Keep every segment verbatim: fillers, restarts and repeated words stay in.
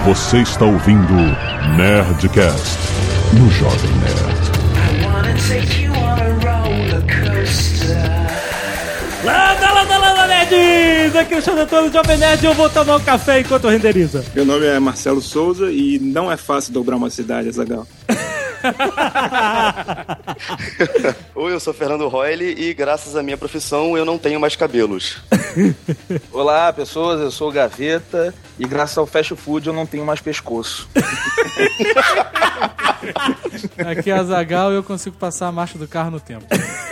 Você está ouvindo Nerdcast no Jovem Nerd. Landa, landa, landa, nerds! Aqui é o Xanatão do Jovem Nerd e eu vou tomar um café enquanto renderiza. Meu nome é Marcelo Souza e não é fácil dobrar uma cidade, Azaghal. Oi, eu sou Fernando Royle e graças à minha profissão eu não tenho mais cabelos. Olá, pessoas, eu sou o Gaveta e graças ao fast food eu não tenho mais pescoço. Aqui é Azaghal e eu consigo passar a marcha do carro no tempo.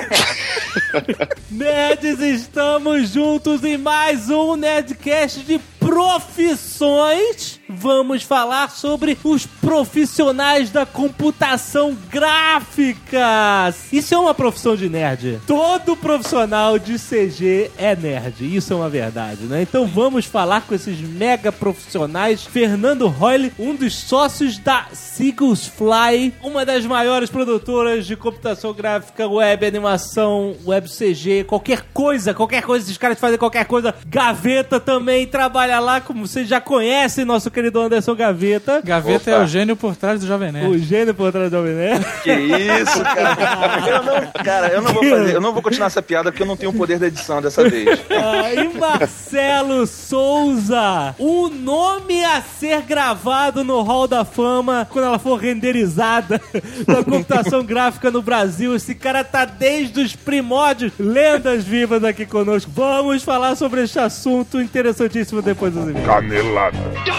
Nerds, estamos juntos em mais um Nerdcast de profissões. Vamos falar sobre os profissionais da computação gráfica. Isso é uma profissão de nerd. Todo profissional de C G é nerd. Isso é uma verdade, né? Então vamos falar com esses mega profissionais. Fernando Royle, um dos sócios da Seagulls Fly, uma das maiores produtoras de computação gráfica, web, animação, web C G, qualquer coisa, qualquer coisa, esses caras fazem qualquer coisa. Gaveta também trabalha lá, como vocês já conhecem, nosso querido Anderson Gaveta. Gaveta Opa. é o gênio por trás do Jovem Nerd. O gênio por trás do Jovem Nerd. Que isso, cara. Eu não, cara, eu não vou fazer, eu não vou continuar essa piada porque eu não tenho o poder da edição dessa vez. Ah, e Marcelo Souza, o nome a ser gravado no Hall da Fama quando ela for renderizada da computação gráfica no Brasil. Esse cara tá desde os primórdios, lendas vivas aqui conosco. Vamos falar sobre esse assunto interessantíssimo depois dos e-mails. Canelada.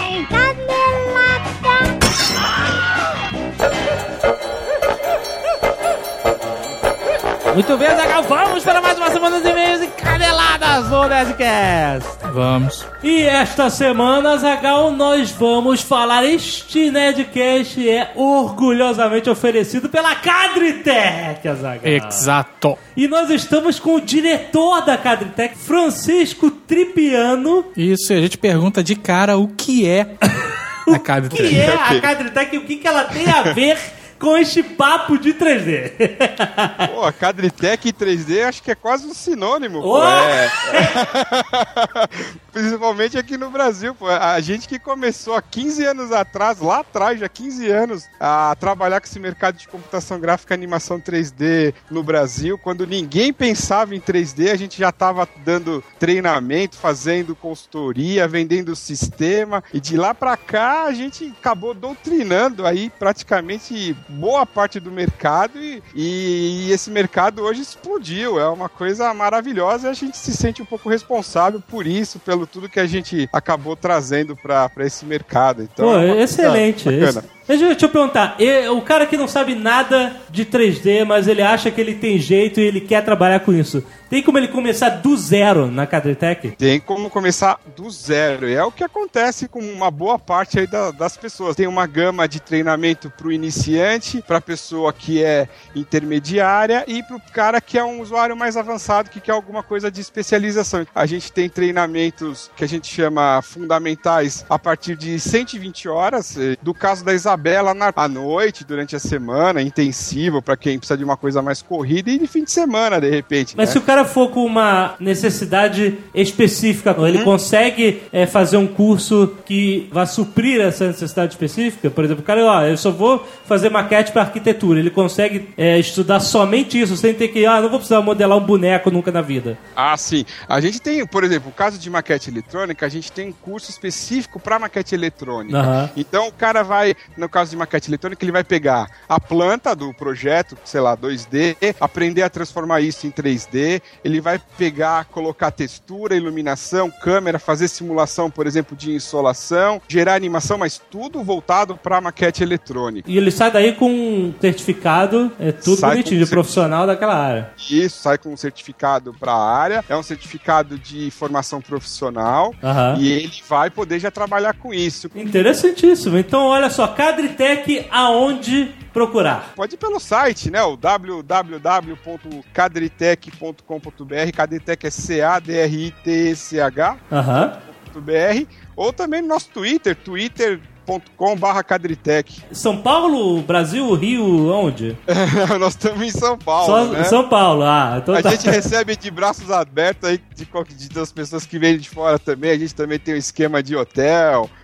Muito bem, Azaghal, vamos para mais uma semana dos e-mails e caneladas no Nerdcast. Vamos. E esta semana, Azaghal, nós vamos falar. Este Nerdcast é orgulhosamente oferecido pela Cadritech, Azaghal. Exato. E nós estamos com o diretor da Cadritech, Francisco Tripiano. Isso, e a gente pergunta de cara o que é a O Cadritech. que é a Cadritech e o que, que ela tem a ver com este papo de três D? Pô, a Cadritech e três D acho que é quase um sinônimo. Oh! Pô. É. Principalmente aqui no Brasil, pô. A gente que começou há quinze anos atrás, lá atrás, já quinze anos, a trabalhar com esse mercado de computação gráfica e animação três D no Brasil. Quando ninguém pensava em três D, a gente já estava dando treinamento, fazendo consultoria, vendendo sistema. E de lá pra cá, a gente acabou doutrinando aí praticamente boa parte do mercado e, e esse mercado hoje explodiu. É uma coisa maravilhosa e a gente se sente um pouco responsável por isso, pelo tudo que a gente acabou trazendo para esse mercado. Então, Pô, é uma excelente. coisa bacana. Deixa eu, deixa eu perguntar, e, o cara que não sabe nada de três D, mas ele acha que ele tem jeito e ele quer trabalhar com isso, tem como ele começar do zero na Cadritech? Tem como começar do zero. E é o que acontece com uma boa parte aí da, das pessoas. Tem uma gama de treinamento para o iniciante, para a pessoa que é intermediária e para o cara que é um usuário mais avançado, que quer alguma coisa de especialização. A gente tem treinamentos que a gente chama fundamentais a partir de cento e vinte horas. Do caso da Isabela, na, à noite, durante a semana, intensivo, para quem precisa de uma coisa mais corrida, e de fim de semana, de repente. Mas né? se o cara for com uma necessidade específica, ele Uhum. consegue é, fazer um curso que vá suprir essa necessidade específica? Por exemplo, o cara, ó, eu só vou fazer maquete para arquitetura. Ele consegue é, estudar somente isso, sem ter que, ah, não vou precisar modelar um boneco nunca na vida. Ah, sim. A gente tem, por exemplo, o caso de maquete eletrônica, a gente tem um curso específico para maquete eletrônica. Uhum. Então, o cara vai, no caso de maquete eletrônica, ele vai pegar a planta do projeto, sei lá, dois D, aprender a transformar isso em três D, ele vai pegar, colocar textura, iluminação, câmera, fazer simulação, por exemplo, de insolação, gerar animação, mas tudo voltado para maquete eletrônica. E ele sai daí com um certificado, é tudo Sai bonitinho, com de profissional daquela área. Isso, sai com um certificado para a área, é um certificado de formação profissional, Aham. e ele vai poder já trabalhar com isso. Interessantíssimo. Então, olha só, Cadritech, aonde procurar? Pode ir pelo site, né? O w w w ponto cadritech ponto com ponto b r. Cadritech é C A D R I T E C H. Aham. .br, ou também no nosso Twitter, twitter ponto com barra Cadritech. São Paulo, Brasil, Rio, onde? Nós estamos em São Paulo, Só né? São Paulo, ah. Então A tá. gente recebe de braços abertos aí de, de, das pessoas que vêm de fora também. A gente também tem um esquema de hotel,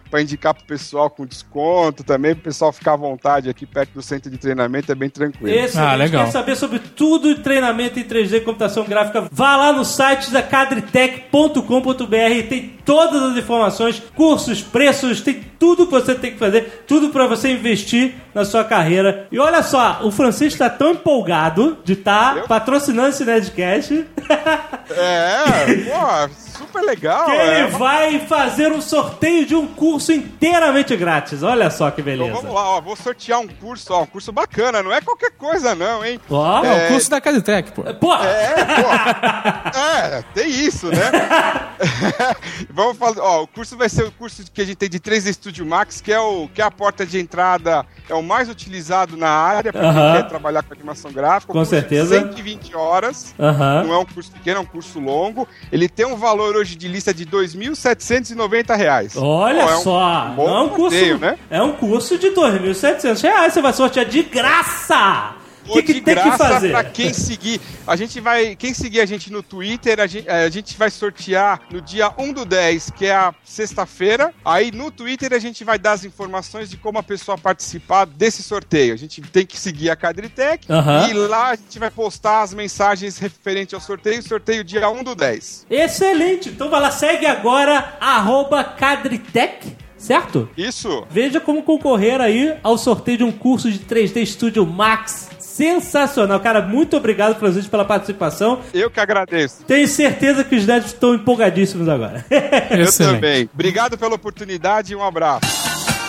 pra indicar pro pessoal com desconto também, pro pessoal ficar à vontade aqui perto do centro de treinamento, é bem tranquilo. Esse, Ah, a gente legal. quer saber sobre tudo de treinamento em três D e computação gráfica. Vá lá no site da cadritech ponto com ponto b r, tem todas as informações, cursos, preços, tem tudo que você tem que fazer, tudo pra você investir na sua carreira. E olha só, o Francisco tá tão empolgado de estar patrocinando esse Nerdcast É, pô, super legal. que é. ele vai fazer um sorteio de um curso inteiramente grátis. Olha só que beleza. Então vamos lá, ó, vou sortear um curso, ó, um curso bacana, não é qualquer coisa não, hein? Ó, É o curso da Caditec, pô. pô, É, pô. É, tem isso, né? Vamos falar, ó, o curso vai ser o curso que a gente tem de três D Studio Max, que é, o, que é a porta de entrada, é o mais utilizado na área para Aham. quem quer trabalhar com animação gráfica. Um Com curso de certeza. cento e vinte horas, Aham. não é um curso pequeno, é um curso longo. Ele tem um valor hoje de lista de dois mil setecentos e noventa reais. olha Pô, é um só, bom não é um curso, sorteio, né? é um curso de dois mil e setecentos reais, você vai sortear de graça. O que, que de tem que graça fazer? pra quem seguir. A gente vai. Quem seguir a gente no Twitter, a gente, a gente vai sortear no dia um do dez, que é a sexta-feira. Aí no Twitter a gente vai dar as informações de como a pessoa participar desse sorteio. A gente tem que seguir a Cadritech Aham. e lá a gente vai postar as mensagens referentes ao sorteio. Sorteio dia um do dez. Excelente, então vai lá, segue agora arroba Cadritech, certo? Isso. Veja como concorrer aí ao sorteio de um curso de três D Studio Max. Sensacional, cara, muito obrigado, Francisco, pela participação. Eu que agradeço. Tenho certeza que os nerds estão empolgadíssimos agora. Eu Excelente. também. Obrigado pela oportunidade e um abraço.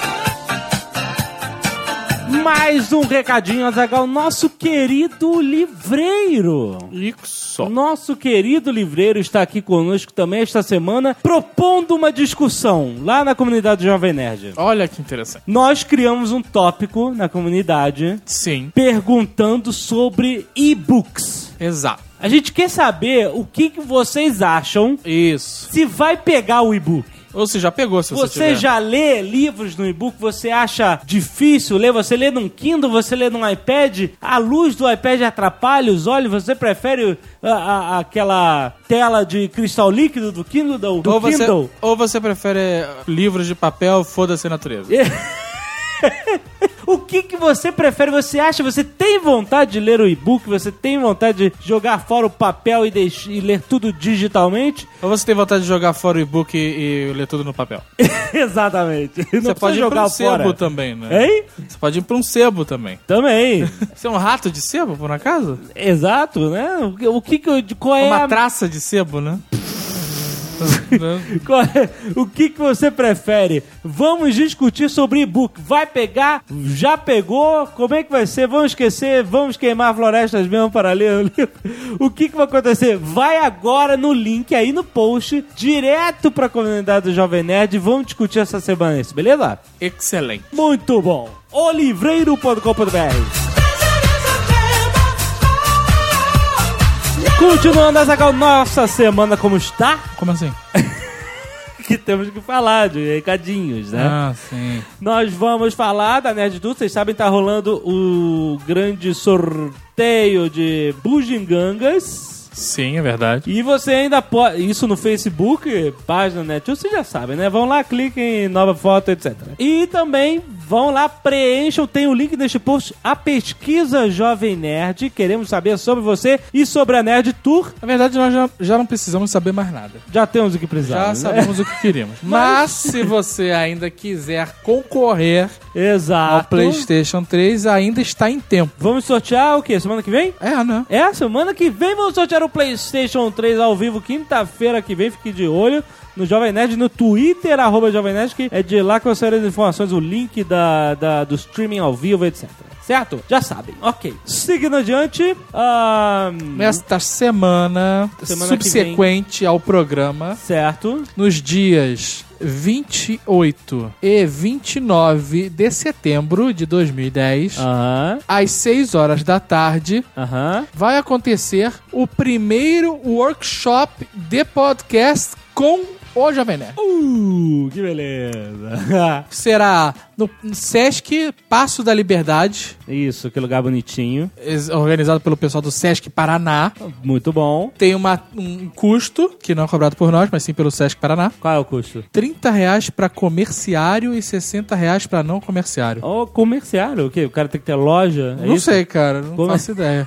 Mais um recadinho, Azaghal, nosso querido livreiro. Isso. Nosso querido livreiro está aqui conosco também esta semana, propondo uma discussão lá na comunidade Jovem Nerd. Olha que interessante. Nós criamos um tópico na comunidade Sim, perguntando sobre e-books. exato. A gente quer saber o que, que vocês acham, Isso. se vai pegar o e-book. Ou você já pegou, se você, Você tiver. já lê livros no e-book? Você acha difícil ler? Você lê num Kindle? Você lê num iPad? A luz do iPad atrapalha os olhos? Você prefere a, a- aquela tela de cristal líquido do Kindle? Do, do Ou você, Kindle? ou você prefere livros de papel, foda-se a natureza. O que que você prefere? Você acha, você tem vontade de ler o e-book? Você tem vontade de jogar fora o papel e, deix- e ler tudo digitalmente? Ou você tem vontade de jogar fora o e-book e, e ler tudo no papel? Exatamente. Não Você precisa pode ir pra jogar um fora. sebo também, né? Hein? Você pode ir pra um sebo também. Também. Você é um rato de sebo, por acaso? Exato, né? O que- O que que eu... Qual é Uma a... traça de sebo, né? Qual é- O que, que você prefere? Vamos discutir sobre e-book. Vai pegar? Já pegou? Como é que vai ser? Vamos esquecer? Vamos queimar florestas mesmo para ler o livro? O que, que vai acontecer? Vai agora no link aí no post, direto para a comunidade do Jovem Nerd. Vamos discutir essa semana isso, beleza? Excelente. Muito bom. o livreiro ponto com ponto b r. Continuando, Azaghal, nossa semana como está? Como assim? Que temos que falar de recadinhos, né? Ah, sim. Nós vamos falar da Nerd Tour. Vocês sabem, tá rolando o grande sorteio de bugigangas. Sim, é verdade. E você ainda pode... Isso no Facebook, página Nerd Tour, vocês já sabem, né? Vão lá, cliquem em nova foto, etcétera. E também vão lá, preencham, tem o link neste post, a pesquisa Jovem Nerd. Queremos saber sobre você e sobre a Nerd Tour. Na verdade, nós já, já não precisamos saber mais nada. Já temos o que Já precisamos, né? sabemos o que queríamos. Mas se você ainda quiser concorrer ao Exato. PlayStation três, ainda está em tempo. Vamos sortear o quê? Semana que vem? É, né? É, semana que vem vamos sortear o PlayStation três ao vivo, quinta-feira que vem, fique de olho no Jovem Nerd, no Twitter, arroba Jovem Nerd, que é de lá que você as informações, o link da, da, do streaming ao vivo, etcétera. Certo? Já sabem. Ok. Seguindo adiante, ah, Nesta semana, Semana que subsequente ao programa, certo. nos dias vinte e oito e vinte e nove de setembro de dois mil e dez, Aham, às seis horas da tarde, aham. vai acontecer o primeiro workshop de podcast com o Jovem Nerd. Uh, que beleza. Será no Sesc Passo da Liberdade. Isso, que lugar bonitinho. Organizado pelo pessoal do Sesc Paraná. Muito bom. Tem uma, um custo, que não é cobrado por nós, mas sim pelo Sesc Paraná. Qual é o custo? trinta reais pra comerciário e sessenta reais pra não comerciário. Ó, oh, comerciário, o quê? O cara tem que ter loja? É não isso? sei, cara, não Comer... faço ideia.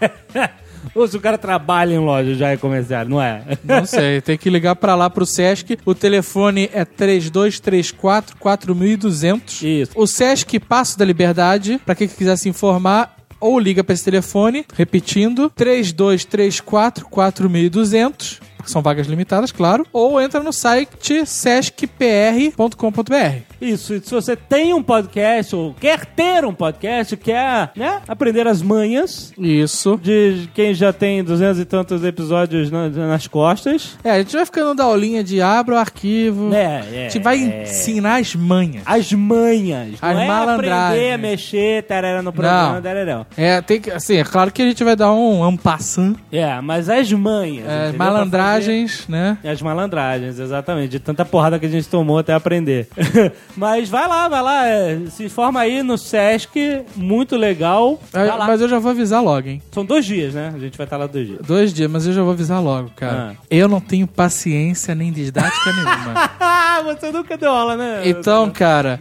Ou se o cara trabalha em loja já é comerciário, não é? Não sei, tem que ligar pra lá pro Sesc. O telefone é três dois três quatro, quatro mil e duzentos. Isso. O Sesc Passo da Liberdade, pra quem quiser se informar, ou liga pra esse telefone, repetindo, três dois três quatro, quatro mil e duzentos. São vagas limitadas, claro. Ou entra no site sesc p r ponto com ponto b r. Isso, e se você tem um podcast ou quer ter um podcast, quer, né, aprender as manhas Isso. de quem já tem duzentos e tantos episódios na, nas costas. É, a gente vai ficando da aulinha de abra o arquivo. É, é. A gente vai é. ensinar as manhas. As manhas. As não é malandragens. aprender a mexer, tarará no programa, Não. tarará. É, tem que, assim, é claro que a gente vai dar um en passant. É, mas as manhas. É, entendeu? malandragens, né? As malandragens, exatamente. De tanta porrada que a gente tomou até aprender. Mas vai lá, vai lá. É, se informa aí no Sesc. Muito legal. Vai É, lá. mas eu já vou avisar logo, hein? São dois dias, né? A gente vai estar lá dois dias. Dois dias, mas eu já vou avisar logo, cara. Ah. Eu não tenho paciência nem didática nenhuma. Ah, você nunca deu aula, né? Então, cara,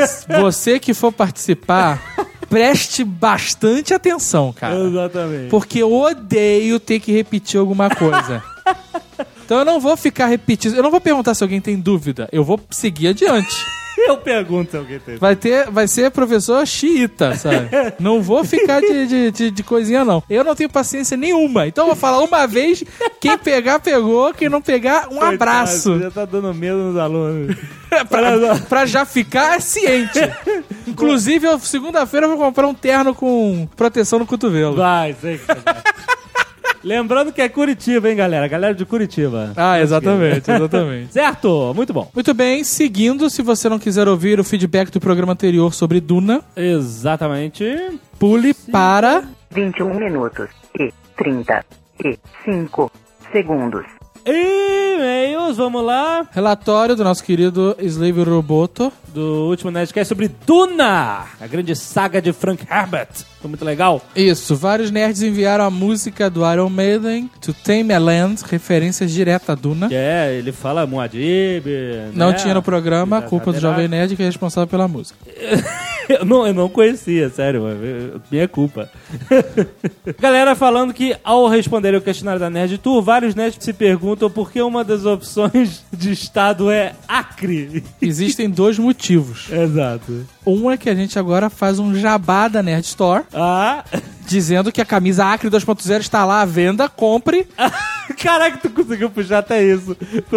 você que for participar, preste bastante atenção, cara. Exatamente. Porque eu odeio ter que repetir alguma coisa. Então eu não vou ficar repetindo. Eu não vou perguntar se alguém tem dúvida. Eu vou seguir adiante. Eu pergunto se alguém tem. Vai ter, vai ser professor xiita, sabe? Não vou ficar de, de, de, de coisinha, não. Eu não tenho paciência nenhuma. Então eu vou falar uma vez, quem pegar, pegou. Quem não pegar, um abraço. Coitado, já tá dando medo nos alunos. pra, pra já ficar ciente. Inclusive, eu, segunda-feira eu vou comprar um terno com proteção no cotovelo. Vai, sei que você vai. Lembrando que é Curitiba, hein, galera? Galera de Curitiba. Ah, exatamente, exatamente. Certo? Muito bom. Muito bem, seguindo, se você não quiser ouvir o feedback do programa anterior sobre Duna, Exatamente. pule para... vinte e um minutos e trinta e cinco segundos. E-mails, vamos lá. Relatório do nosso querido Slave Roboto. Do último Nerdcast sobre Duna, a grande saga de Frank Herbert. Foi muito legal. Isso, vários nerds enviaram a música do Iron Maiden, To Tame a Land, referências diretas a Duna. É, ele fala Muad'Dib. Não né? tinha no programa, culpa do Jovem Nerd, que é responsável pela música. Eu não, eu não conhecia, sério, mano. Minha culpa. Galera falando que ao responder o questionário da Nerd Tour, vários nerds se perguntam por que uma das opções de estado é Acre. Existem dois motivos. Exato. Um é que a gente agora faz um jabá da Nerd Store, Ah... dizendo que a camisa Acre dois ponto zero está lá à venda, compre. Caraca, tu conseguiu puxar até isso.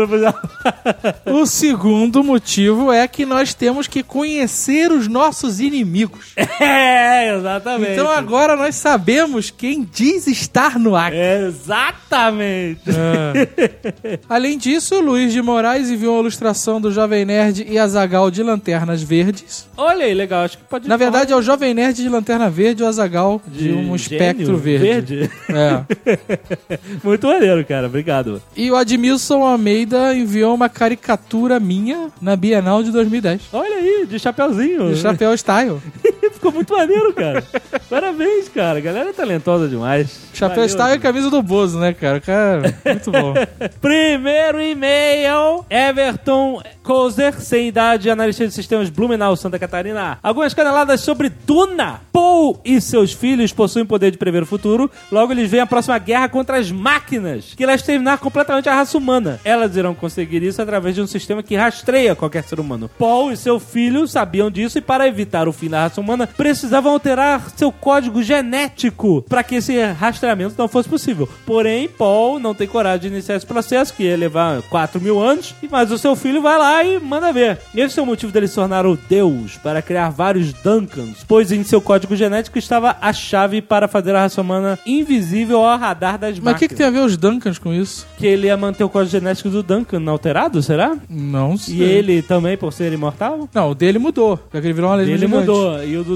O segundo motivo é que nós temos que conhecer os nossos inimigos. É, exatamente. Então agora nós sabemos quem diz estar no Acre. Exatamente. Ah. Além disso, Luiz de Moraes enviou uma ilustração do Jovem Nerd e Azaghal de Lanternas Verdes. Olha aí, legal. Acho que pode Na verdade, é falar o Jovem Nerd de Lanterna Verde e o Azaghal de, um espectro gênio verde. É. Muito maneiro, cara. Obrigado. E o Admilson Almeida enviou uma caricatura minha na Bienal de dois mil e dez. Olha aí, de chapeuzinho. De chapéu style. Ficou muito maneiro, cara. Parabéns, cara. A galera é talentosa demais. Chapéu Valeu, style e camisa do Bozo, né, cara? Cara, muito bom. Primeiro e-mail, Everton Kozer, sem idade, analista de sistemas Blumenau, Santa Catarina. Algumas caneladas sobre Duna. Paul e seus filhos possuem poder de prever o futuro, logo eles veem a próxima guerra contra as máquinas, que irá exterminar completamente a raça humana. Elas irão conseguir isso através de um sistema que rastreia qualquer ser humano. Paul e seu filho sabiam disso e, para evitar o fim da raça humana, precisavam alterar seu código genético para que esse rastreamento não fosse possível. Porém, Paul não tem coragem de iniciar esse processo, que ia levar quatro mil anos, mas o seu filho vai lá e manda ver. Esse é o motivo dele se tornar o Deus, para criar vários Duncans, pois em seu código genético estava a chave para fazer a raça humana invisível ao radar das Mas o máquinas. que, que tem a ver os Duncans com isso? Que ele ia manter o código genético do Duncan inalterado, será? Não sei. E ele também, por ser imortal? Não, o dele mudou. Já que ele virou uma lei Ele gigante. mudou. E o do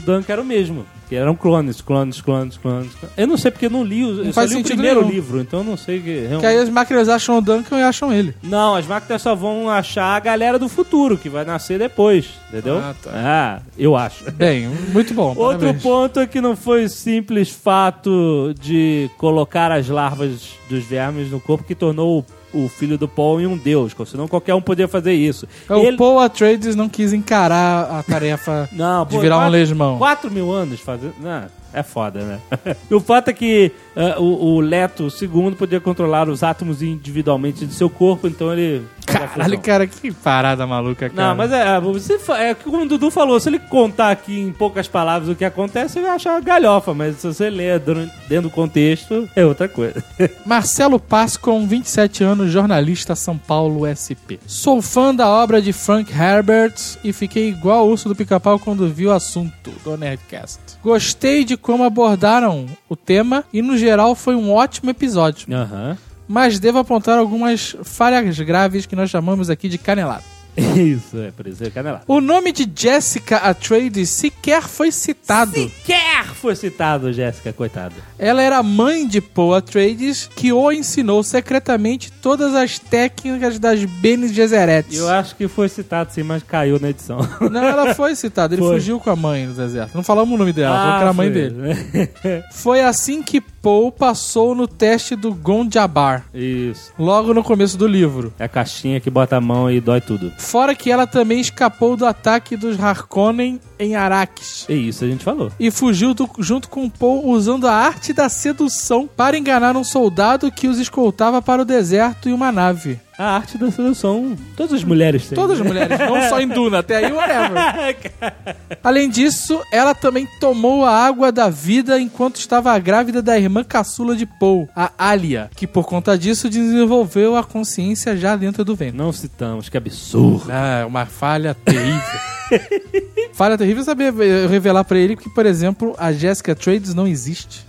Duncan era o mesmo. Que eram clones, clones, clones, clones. Eu não sei porque eu não li, o, eu só faz li o sentido primeiro nenhum. livro, então eu não sei que... Realmente... Que aí as máquinas acham o Duncan e acham ele. Não, as máquinas só vão achar a galera do futuro, que vai nascer depois, entendeu? Ah, tá. Ah, eu acho. Bem, muito bom. Outro parabéns. ponto é que não foi o simples fato de colocar as larvas dos vermes no corpo que tornou o o filho do Paul em um deus, senão qualquer um podia fazer isso. O Ele... Paul Atreides não quis encarar a tarefa não, de pô, virar quatro, um lesmão. Quatro mil anos fazendo... Não, é foda, né? E o fato é que uh, o, o Leto segundo podia controlar os átomos individualmente de seu corpo, então ele... Caralho, cara, que parada maluca, cara. Não, mas é, você, é como o Dudu falou, se ele contar aqui em poucas palavras o que acontece, você vai achar uma galhofa, mas se você ler dentro do contexto, é outra coisa. Marcelo Pascon, vinte e sete anos, jornalista, São Paulo, S P. Sou fã da obra de Frank Herbert e fiquei igual o urso do pica-pau quando vi o assunto do Nerdcast. Gostei de como abordaram o tema e, no geral, foi um ótimo episódio. Aham. Uhum. Mas devo apontar algumas falhas graves que nós chamamos aqui de canelada. Isso, é por isso é canelada. O nome de Jessica Atreides sequer foi citado. Sequer foi citado, Jessica, coitada. Ela era mãe de Paul Atreides, que o ensinou secretamente todas as técnicas das Bene Gesserit. Eu acho que foi citado sim, mas caiu na edição. Não, ela foi citada. Ele foi. fugiu com a mãe no deserto. Não falamos o nome dela, ah, falou que era a mãe foi. dele. Foi assim que Paul passou no teste do Gonjabar. Isso. Logo no começo do livro. É a caixinha que bota a mão e dói tudo. Fora que ela também escapou do ataque dos Harkonnen em Arrakis. É isso, a gente falou. E fugiu do, junto com Paul usando a arte da sedução para enganar um soldado que os escoltava para o deserto e uma nave. A arte da sedução, todas as mulheres têm. Todas as mulheres, não só em Duna, até aí whatever. Além disso, ela também tomou a água da vida enquanto estava grávida da irmã caçula de Paul, a Alia, que por conta disso desenvolveu a consciência já dentro do ventre. Não citamos, que absurdo. Ah, uma falha terrível. Falha terrível saber revelar pra ele que, por exemplo, a Jessica Atreides não existe.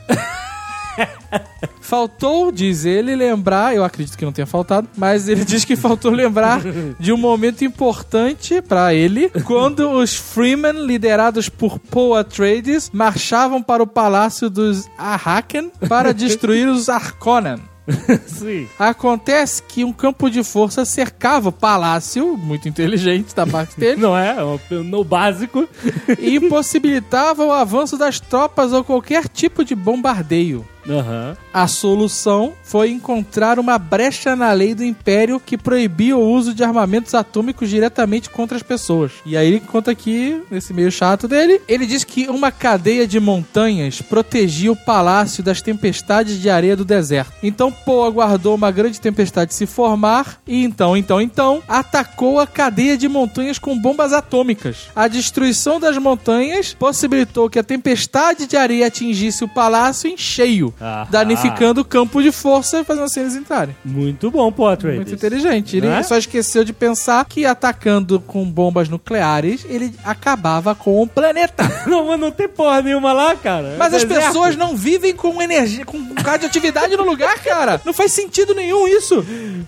Faltou, diz ele, lembrar, eu acredito que não tenha faltado, mas ele diz que faltou lembrar de um momento importante pra ele, quando os Freemen, liderados por Paul Atreides, marchavam para o palácio dos Arraken para destruir os Harkonnen. Sim. Acontece que um campo de força cercava o palácio, muito inteligente da parte dele. Não é? No básico. E impossibilitava o avanço das tropas ou qualquer tipo de bombardeio. Uhum. A solução foi encontrar uma brecha na lei do Império que proibia o uso de armamentos atômicos diretamente contra as pessoas. E aí ele conta aqui, nesse meio chato dele, ele diz que uma cadeia de montanhas protegia o palácio das tempestades de areia do deserto. Então Paul aguardou uma grande tempestade se formar e então, então, então, atacou a cadeia de montanhas com bombas atômicas. A destruição das montanhas possibilitou que a tempestade de areia atingisse o palácio em cheio. Ah, danificando o campo de força e fazendo assim eles entrarem. Muito bom, Potter. Muito inteligente. Ele é? só esqueceu de pensar que atacando com bombas nucleares, ele acabava com o planeta. Não, mas não tem porra nenhuma lá, cara. Mas é as deserto. pessoas não vivem com energia, com radioatividade no lugar, cara. Não faz sentido nenhum isso.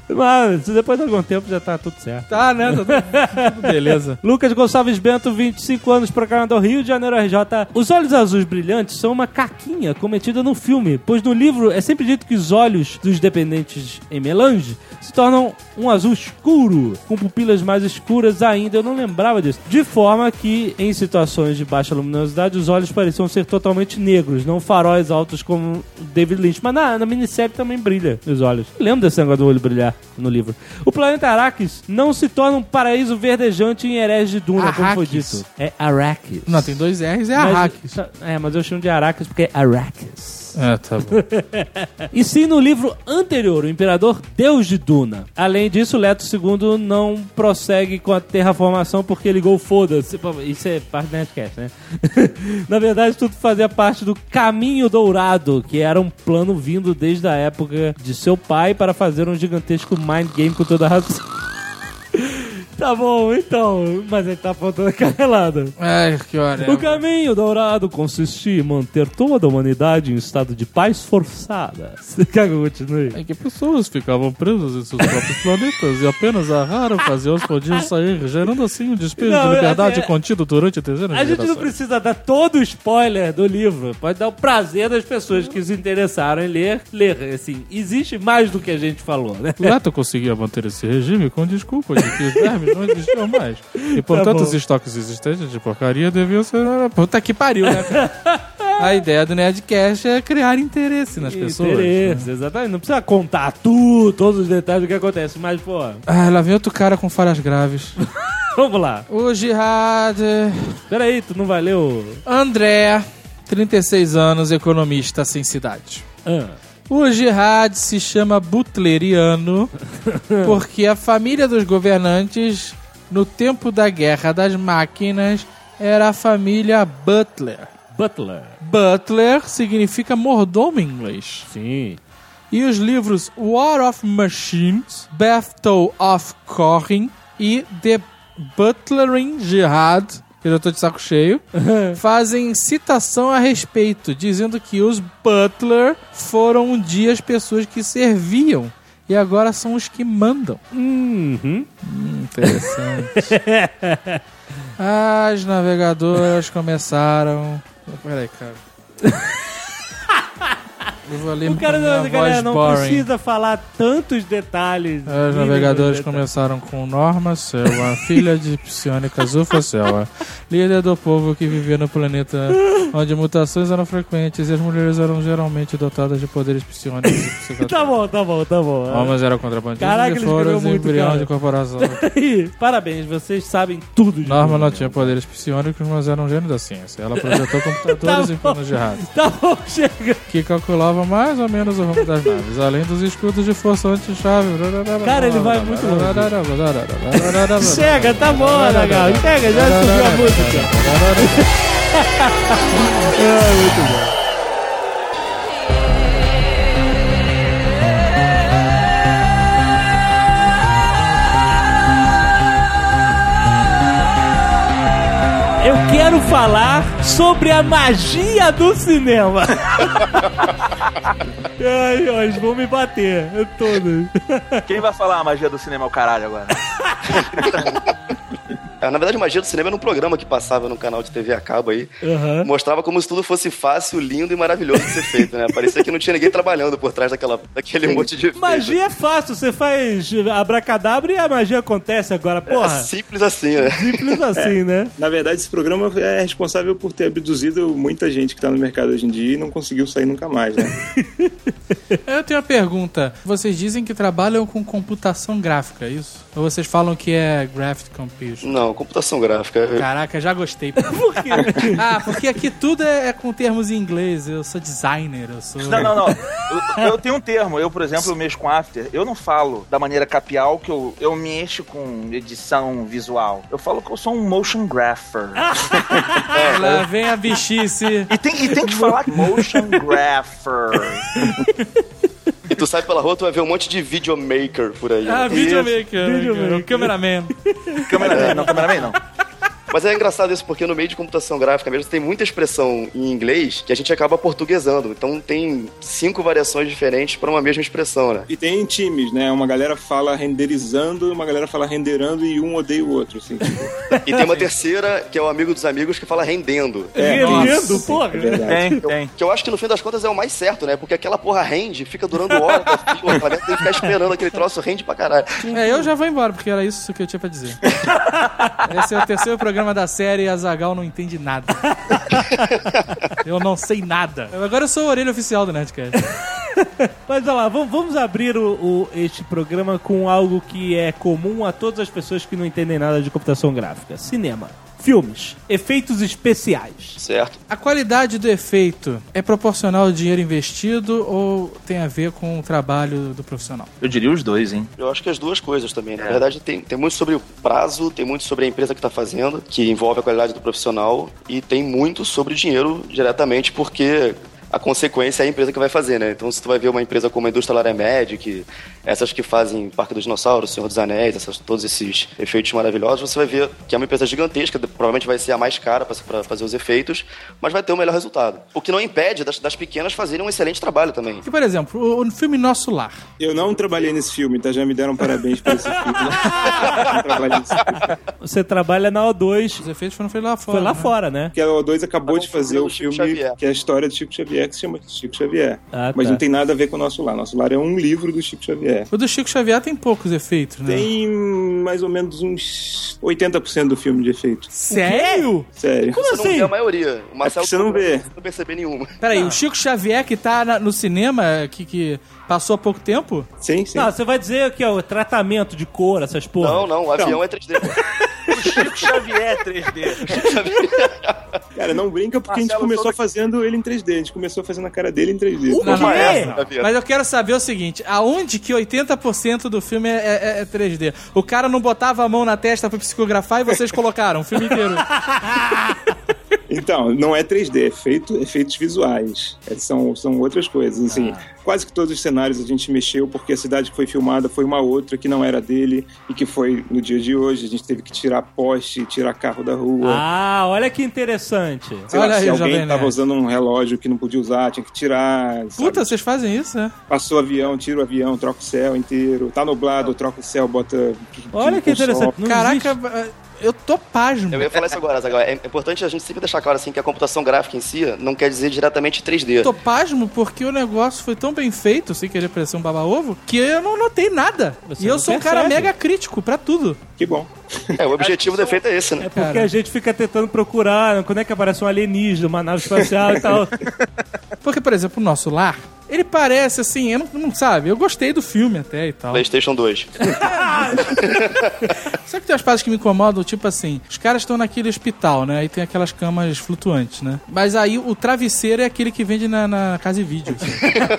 Mas depois de algum tempo já tá tudo certo. Tá, né? Tá tudo, tudo beleza. Lucas Gonçalves Bento, vinte e cinco anos, programa do Rio de Janeiro, R J. Os olhos azuis brilhantes são uma caquinha cometida no filme, pois no livro é sempre dito que os olhos dos dependentes em melange se tornam um azul escuro, com pupilas mais escuras ainda. Eu não lembrava disso. De forma que, em situações de baixa luminosidade, os olhos pareciam ser totalmente negros, não faróis altos como David Lynch. Mas na, na minissérie também brilha os olhos. Eu lembro desse negócio do olho brilhar no livro. O planeta Arrakis não se torna um paraíso verdejante em Hereges de Duna, Arrakis. como foi dito. É Arrakis. Não, tem dois R's, é Mas- Arrakis. É, mas eu chamo de Arrakis porque é Arrakis. Ah, tá bom. E sim no livro anterior, o Imperador Deus de Duna. Além disso, Leto segundo não prossegue com a terraformação porque ligou o foda-se. Pô, isso é parte do Nerdcast, né? Na verdade, tudo fazia parte do Caminho Dourado, que era um plano vindo desde a época de seu pai para fazer um gigantesco mind game com toda a razão. Tá bom, então. Mas aí tá faltando a canelada. Ai, que hora. O caminho dourado consistia em manter toda a humanidade em estado de paz forçada. Você quer que eu continue? É que pessoas ficavam presas em seus próprios planetas e apenas a rara ocasião podiam sair, gerando assim um despejo Não, de liberdade é- contido durante dezenas A de gente não gerações. precisa dar todo o spoiler do livro. Pode dar o prazer das pessoas que se interessaram em ler, ler. Assim, existe mais do que a gente falou, né? Leto conseguia manter esse regime com desculpa de que os vermes não existiam mais. E, portanto, Tá os estoques existentes de porcaria deviam ser... Puta que pariu, né? A ideia do Nerdcast é criar interesse nas pessoas. Interesse, exatamente. Não precisa contar tudo, todos os detalhes do que acontece, mas, pô... Ah, lá vem outro cara com falhas graves. Vamos lá. O Jihad... Peraí, tu não vai ler o... André, trinta e seis anos, economista sem cidade. Ah. O Jihad se chama butleriano porque a família dos governantes, no tempo da Guerra das Máquinas, era a família Butler. Butler. Butler significa mordomo em inglês. Sim. E os livros War of Machines, Battle of Corin e The Butlering Jihad, que eu já tô de saco cheio, fazem citação a respeito, dizendo que os Butler foram um dia as pessoas que serviam e agora são os que mandam. Uhum. Hum, interessante. As navegadoras começaram... Peraí, cara. Eu vou ler O cara com minha não, galera, voz não boring. precisa falar tantos detalhes. Os navegadores começaram com Norma Selwa, filha de psionica Zufa Selwa, líder do povo que vivia no planeta onde mutações eram frequentes e as mulheres eram geralmente dotadas de poderes psionicos e psicotrópicos. Tá bom, tá bom, tá bom. Homens eram contrabandistas Caraca, e ele foram escreveu muito, embrião cara. de corporação. Aí, parabéns, vocês sabem tudo de Norma tudo, não né? tinha poderes psionicos, mas era um gênio da ciência. Ela projetou computadores Tá em bom. planos de rádio, Tá bom, chega. que calculavam mais ou menos o rumo das naves, além dos escudos de força anti-chave. Cara, ele vai muito longe. Chega, tá bom, Anagal. Chega, já subiu a música. É, muito bom. Eu quero falar sobre a magia do cinema. Ai, ai, vão me bater. Todos. Quem vai falar a magia do cinema é o caralho agora? Na verdade, a magia do cinema era um programa que passava no canal de T V a cabo aí. Uhum. Mostrava como se tudo fosse fácil, lindo e maravilhoso de ser feito, né? Parecia que não tinha ninguém trabalhando por trás daquela, daquele monte de efeito. Magia é fácil, você faz abracadabra e a magia acontece agora, porra. É simples assim, né? Simples assim, né? Na verdade, esse programa é responsável por ter abduzido muita gente que tá no mercado hoje em dia e não conseguiu sair nunca mais, né? Eu tenho uma pergunta. Vocês dizem que trabalham com computação gráfica, é isso? Ou vocês falam que é graphic computation? Não, computação gráfica. Caraca, já gostei. Por quê? Ah, porque aqui tudo é, é com termos em inglês. Eu sou designer, eu sou... Não, não, não. Eu, eu tenho um termo. Eu, por exemplo, eu mexo com After. Eu não falo da maneira capial que eu, eu mexo com edição visual. Eu falo que eu sou um motion grapher. É, lá vem a bichice. E tem, e tem que falar motion grapher. E tu sai pela rua, tu vai ver um monte de videomaker por aí. Ah, né? videomaker. Videomaker. Cameraman. Cameraman, não, cameraman não. Mas é engraçado isso, porque no meio de computação gráfica mesmo tem muita expressão em inglês que a gente acaba portuguesando. Então tem cinco variações diferentes para uma mesma expressão, né? E tem times, né? Uma galera fala renderizando, uma galera fala renderando e um odeia o outro, assim. E tem uma terceira, que é o amigo dos amigos, que fala rendendo. É, Rendendo, nossa, porra. é verdade. Tem, tem. Que eu acho que no fim das contas é o mais certo, né? Porque aquela porra rende, fica durando horas. Pô, o planeta tem que ficar esperando aquele troço, rende pra caralho. É, eu já vou embora, porque era isso que eu tinha pra dizer. Esse é o terceiro programa da série e a Zagal não entende nada. Eu não sei nada. Agora eu sou a orelha oficial do Nerdcast. Mas olha lá, vamos, vamos abrir o, o- este programa com algo que é comum a todas as pessoas que não entendem nada de computação gráfica. Cinema. Filmes. Efeitos especiais. Certo? A qualidade do efeito é proporcional ao dinheiro investido ou tem a ver com o trabalho do profissional? Eu diria os dois, hein? Eu acho que as duas coisas também. Na É. verdade, tem, tem muito sobre o prazo, tem muito sobre a empresa que tá fazendo, que envolve a qualidade do profissional, e tem muito sobre o dinheiro diretamente, porque a consequência é a empresa que vai fazer, né? Então, se tu vai ver uma empresa como a Industrial Aremed, que essas que fazem Parque dos Dinossauros, Senhor dos Anéis, essas, todos esses efeitos maravilhosos, você vai ver que é uma empresa gigantesca, provavelmente vai ser a mais cara para fazer os efeitos, mas vai ter o melhor resultado. O que não impede das, das pequenas fazerem um excelente trabalho também. E, por exemplo, o, o filme Nosso Lar. Eu não trabalhei nesse filme, tá? Já me deram parabéns por esse filme. Eu trabalhei nesse filme. Você trabalha na O dois. Os efeitos foram feitos lá fora. Foi lá né? fora, né? Porque a O dois acabou de fazer o Chico filme Xavier. que é a história do Chico Xavier, que se chama Chico Xavier. Ah, Mas tá. não tem nada a ver com o Nosso Lar. Nosso Lar é um livro do Chico Xavier. O do Chico Xavier tem poucos efeitos, né? Tem mais ou menos uns oitenta por cento do filme de efeito. Sério? Sério. Como Você não assim? vê a maioria. O Marcelo É porque você não vê. não percebe nenhuma. Peraí, o Chico Xavier que tá na- no cinema, que, que passou há pouco tempo? Sim, sim. Não, você vai dizer que é o tratamento de cor, essas porra. Não, não, o avião Então. é três D. O Chico Xavier é três D. Cara, não brinca porque a gente Marcelo, começou todo- fazendo ele em três D. A gente começou fazendo a cara dele em três D. O Não, não, quê? não. Mas eu quero saber o seguinte, aonde que oitenta por cento do filme é, é- é três D? O cara não botava a mão na testa pra psicografar e vocês colocaram o filme inteiro. Então, não é três D, é feito, efeitos visuais. É, são, são outras coisas. Assim, quase que todos os cenários a gente mexeu porque a cidade que foi filmada foi uma outra que não era dele e que foi no dia de hoje. A gente teve que tirar poste, tirar carro da rua. Ah, olha que interessante. Sei olha lá, aí, se Jovem alguém Nerd. tava usando um relógio que não podia usar, tinha que tirar. Puta, sabe? vocês fazem isso, né? Passou o avião, tira o avião, troca o céu inteiro. Tá nublado, troca o céu, bota. Olha que com sol. interessante. Não Caraca, existe. eu tô pasmo. Eu ia falar isso agora, Zagal. É importante a gente sempre deixar claro assim que a computação gráfica em si não quer dizer diretamente três D. Eu tô pasmo porque o negócio foi tão bem feito, sem querer parecer um baba-ovo, que eu não notei nada. Você e eu não sou um cara percebe. mega crítico pra tudo. Que bom. É, o objetivo do efeito é esse, né? É porque Cara. a gente fica tentando procurar quando é que aparece um alienígena, uma nave espacial e tal. Porque, por exemplo, o Nosso Lar, ele parece assim, eu não, não sabe, eu gostei do filme até e tal. PlayStation dois. Só que tem umas partes que me incomodam, tipo assim, os caras estão naquele hospital, né? Aí tem aquelas camas flutuantes, né? Mas aí o travesseiro é aquele que vende na, na casa e vídeo. assim.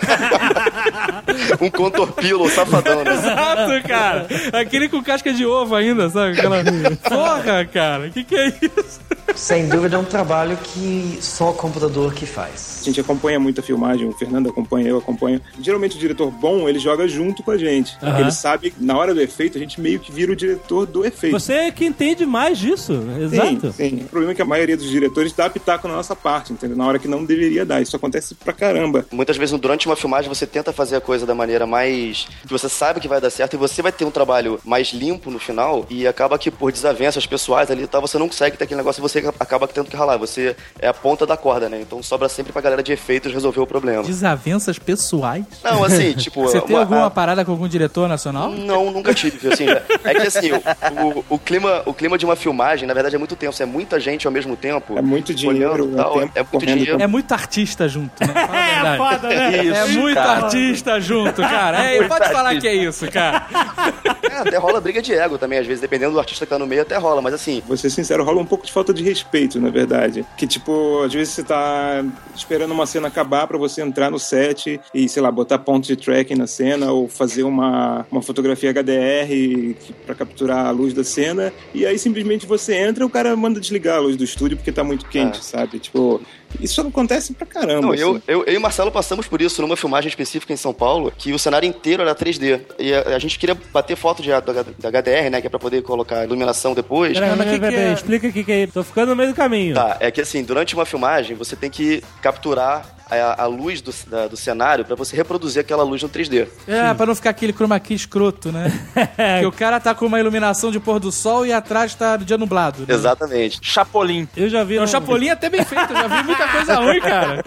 Um contorpilo, safadão, né? Exato, cara. Aquele com casca de ovo ainda, sabe? Aquela... Porra, cara, que que é isso? Sem dúvida é um trabalho que só o computador que faz. A gente acompanha muito a filmagem, o Fernando acompanha, eu acompanho. Geralmente o diretor bom, ele joga junto com a gente. Aham. Ele sabe, na hora do efeito, a gente meio que vira o diretor do efeito. Você é que entende mais disso, exato. Sim, sim. O problema é que a maioria dos diretores dá pitaco na nossa parte, entendeu? Na hora que não deveria dar. Isso acontece pra caramba. Muitas vezes, durante uma filmagem, você tenta fazer a coisa da maneira mais... que você sabe que vai dar certo e você vai ter um trabalho mais limpo no final e acaba que, por desavenças pessoais ali e tal, você não consegue ter aquele negócio e você acaba tendo que ralar. Você é a ponta da corda, né? Então sobra sempre pra galera de efeitos resolver o problema. Desavenças pessoais? Não, assim, tipo... Você tem uma- alguma a- parada com algum diretor nacional? Não, nunca tive, assim, é que assim, o, o, o clima, o clima de uma filmagem, na verdade, é muito tenso, é muita gente ao mesmo tempo. É muito dinheiro, olhando e é tal, tempo é muito correndo. dinheiro. É muito artista junto, né? Fala a É verdade. foda, né? É Isso, muito cara. artista junto, cara. É, pode falar que é isso, cara. É, até rola briga de ego também, às vezes, dependendo do artista que tá no meio, até rola, mas assim, Vou ser sincero, rola um pouco de falta de respeito, na verdade. Que, tipo, às vezes você tá esperando uma cena acabar pra você entrar no set e, sei lá, botar pontos de tracking na cena ou fazer uma, uma fotografia H D R que- pra capturar a luz da cena. E aí, simplesmente, você entra e o cara manda desligar a luz do estúdio porque tá muito quente, É. sabe? Tipo, isso acontece pra caramba. não, eu, assim. eu, eu e o Marcelo passamos por isso numa filmagem específica em São Paulo, que o cenário inteiro era três D. E a, a gente queria bater foto de, da, da H D R, né, que é pra poder colocar iluminação depois. Peraí, mas peraí, que que peraí, é? explica o que, que é. Tô ficando no meio do caminho. Tá, é que assim, durante uma filmagem, você tem que capturar a, a luz do, da- do cenário pra você reproduzir aquela luz no três D. É, pra não ficar aquele chroma key escroto, né? Que o cara tá com uma iluminação de pôr do sol e atrás tá dia nublado. Né? Exatamente. Chapolin. Eu já vi. É um um- Chapolin até bem feito, eu já vi muita coisa ruim, cara.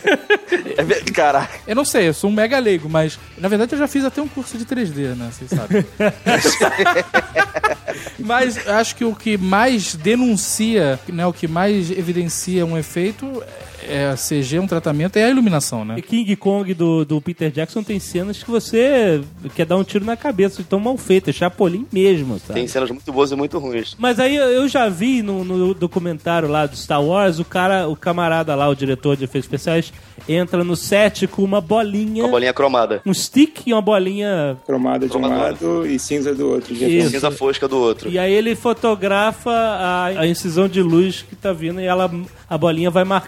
É, ve- caraca. Eu não sei, eu sou um mega leigo, mas na verdade eu já fiz até um curso de três D, né? Vocês sabem. Mas acho que o que mais denuncia, né, o que mais evidencia um efeito é C G, um tratamento, é a iluminação, né? E King Kong do, do Peter Jackson tem cenas que você quer dar um tiro na cabeça de tão mal feito, é Chapolin mesmo, sabe? Tem cenas muito boas e muito ruins. Mas aí eu- eu já vi no, no documentário lá do Star Wars, o cara, o camarada lá, o diretor de efeitos especiais, entra no set com uma bolinha, Uma bolinha cromada. um stick e uma bolinha. Cromada de um Cromadona. lado e cinza do outro. de Isso. Cinza fosca do outro. E aí ele fotografa a, a incisão de luz que tá vindo e ela, a bolinha vai marcar exatamente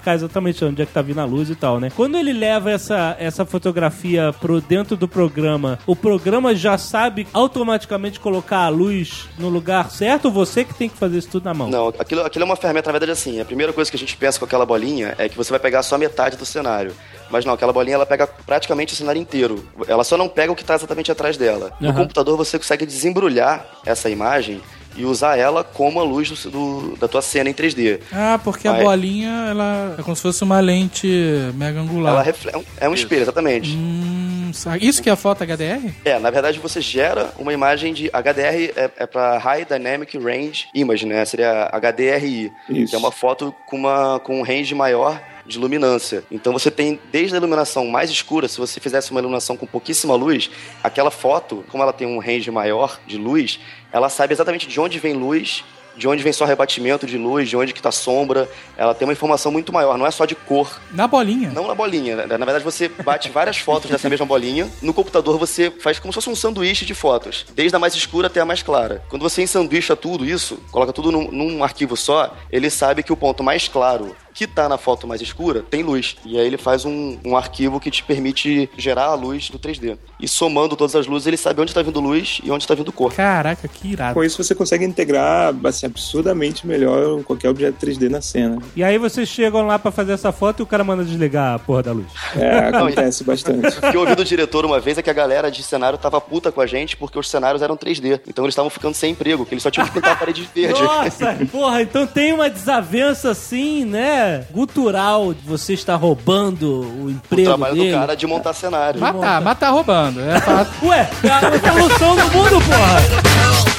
exatamente onde é que tá vindo a luz e tal, né? Quando ele leva essa, essa fotografia pro dentro do programa, o programa já sabe automaticamente colocar a luz no lugar certo ou você que tem que fazer isso tudo na mão? Não, aquilo, aquilo é uma ferramenta, na verdade, assim, a primeira coisa que a gente pensa com aquela bolinha é que você vai pegar só metade do cenário. Mas não, aquela bolinha ela pega praticamente o cenário inteiro. Ela só não pega o que está exatamente atrás dela. No Uhum. computador você consegue desembrulhar essa imagem e usar ela como a luz do, do, da tua cena em três D. Ah, porque Aí, a bolinha, ela é como se fosse uma lente mega angular. ela refle- é um, é um espelho, exatamente. Hum, sabe. Isso que é a foto H D R? É, na verdade você gera uma imagem de H D R, é, é para High Dynamic Range Image, né? Seria H D R I. Isso. Que é uma foto com, uma, com um range maior de luminância. Então você tem, desde a iluminação mais escura, se você fizesse uma iluminação com pouquíssima luz, aquela foto, como ela tem um range maior de luz, ela sabe exatamente de onde vem luz, de onde vem só rebatimento de luz, de onde que tá sombra. Ela tem uma informação muito maior, não é só de cor. Na bolinha? Não na bolinha. Na verdade, você bate várias fotos dessa mesma bolinha. No computador, você faz como se fosse um sanduíche de fotos, desde a mais escura até a mais clara. Quando você ensanduicha tudo isso, coloca tudo num, num arquivo só, ele sabe que o ponto mais claro que tá na foto mais escura tem luz. E aí ele faz um, um arquivo que te permite gerar a luz do três D. E somando todas as luzes, ele sabe onde tá vindo luz e onde tá vindo cor. Caraca, que irado. Com isso você consegue integrar assim, absurdamente melhor qualquer objeto três D na cena. E aí vocês chegam lá pra fazer essa foto e o cara manda desligar a porra da luz. É, acontece bastante. O que eu ouvi do diretor uma vez é que a galera de cenário tava puta com a gente porque os cenários eram três D. Então eles estavam ficando sem emprego, que eles só tinham que pintar a parede de verde. Nossa, porra, então tem uma desavença assim, né? Gutural, de você estar roubando o O emprego trabalho dele. do cara é de montar cenário. Matar, matar roubando. É fato. Ué, é a solução do mundo, porra!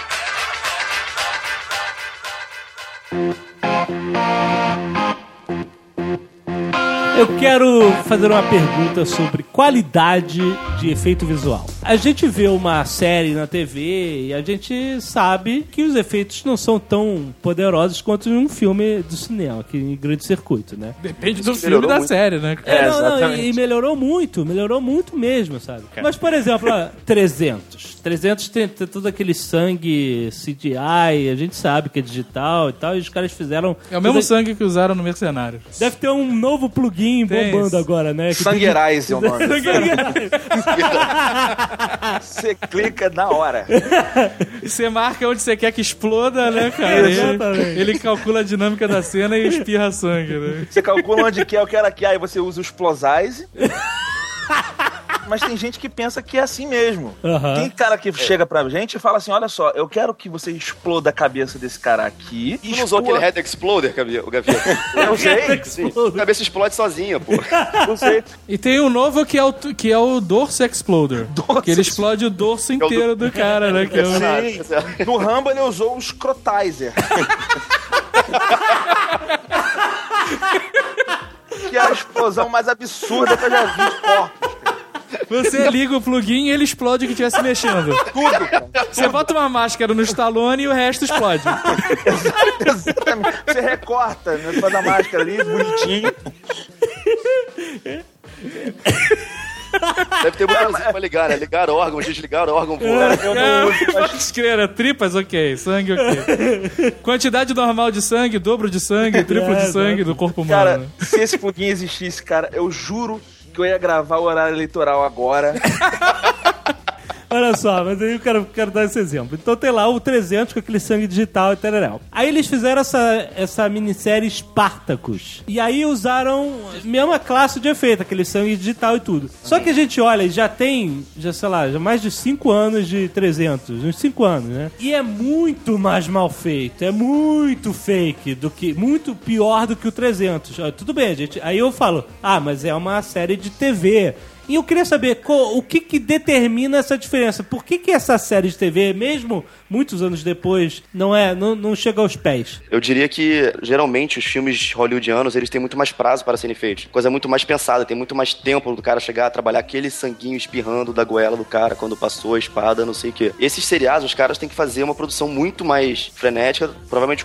Eu quero fazer uma pergunta sobre qualidade de efeito visual. A gente vê uma série na T V e a gente sabe que os efeitos não são tão poderosos quanto em um filme do cinema, aqui em grande circuito, né? Depende do filme melhorou da muito. série, né? É, não, não, exatamente. e, e melhorou muito, melhorou muito mesmo, sabe? Mas, por exemplo, ó, trezentos. trezentos tem, tem todo aquele sangue C G I, a gente sabe que é digital e tal, e os caras fizeram... É o mesmo toda- sangue que usaram no Mercenário. Deve ter um novo plugin Tem bombando isso. agora, né? Que Sanguerais é o nome. tem- Você clica na hora. Você marca onde você quer que exploda, né, cara? Ele, Exatamente. ele calcula a dinâmica da cena e espirra sangue, né? Você calcula onde quer, o que ela quer, aí você usa os Plosize. Mas tem gente que pensa que é assim mesmo. Aham. Tem cara que chega pra gente e fala assim, olha só, eu quero que você exploda a cabeça desse cara aqui. Tu não usou aquele Head Exploder, Gavi- o Gaveta? Eu sei, Sim. A cabeça explode sozinha, pô. eu sei. E tem um novo que é o, que é o Dorso Exploder. Dorso Que ele explode o dorso o do- inteiro do cara, né? Que é o... Sim. No Rambo ele usou o Scrotizer. Que é a explosão mais absurda que eu já vi de corpos. Você liga o plugin e ele explode o que estiver se mexendo. Tudo, cara. Você bota uma máscara no Stallone e o resto explode. Exatamente. Você recorta, né? Faz a máscara ali, bonitinho. Deve ter botãozinho pra ligar, né? Ligar órgão, desligar órgão, pô. Eu não uso, mas Pode escrever, né? Tripas, ok. Sangue, ok. Quantidade normal de sangue, dobro de sangue, triplo de sangue do corpo humano. Cara, né? se esse plugin existisse, cara, eu juro que eu ia gravar o horário eleitoral agora. Olha só, mas aí eu quero, quero dar esse exemplo. Então tem lá o trezentos com aquele sangue digital e tal. Aí eles fizeram essa, essa minissérie Spartacus. E aí usaram a mesma classe de efeito, aquele sangue digital e tudo. Só que a gente olha, já tem, já sei lá, já mais de cinco anos de trezentos. Uns cinco anos, né? E é muito mais mal feito. É muito fake do que... Muito pior do que o trezentos. Ah, tudo bem, gente. Aí eu falo, ah, mas é uma série de T V. E eu queria saber co- o que, que determina essa diferença. Por que, que essa série de T V, mesmo muitos anos depois, não, é, não, não chega aos pés? Eu diria que, geralmente, os filmes hollywoodianos, eles têm muito mais prazo para serem feitos. Coisa muito mais pensada, tem muito mais tempo do cara chegar a trabalhar aquele sanguinho espirrando da goela do cara quando passou a espada, não sei o quê. Esses seriados, os caras têm que fazer uma produção muito mais frenética, provavelmente com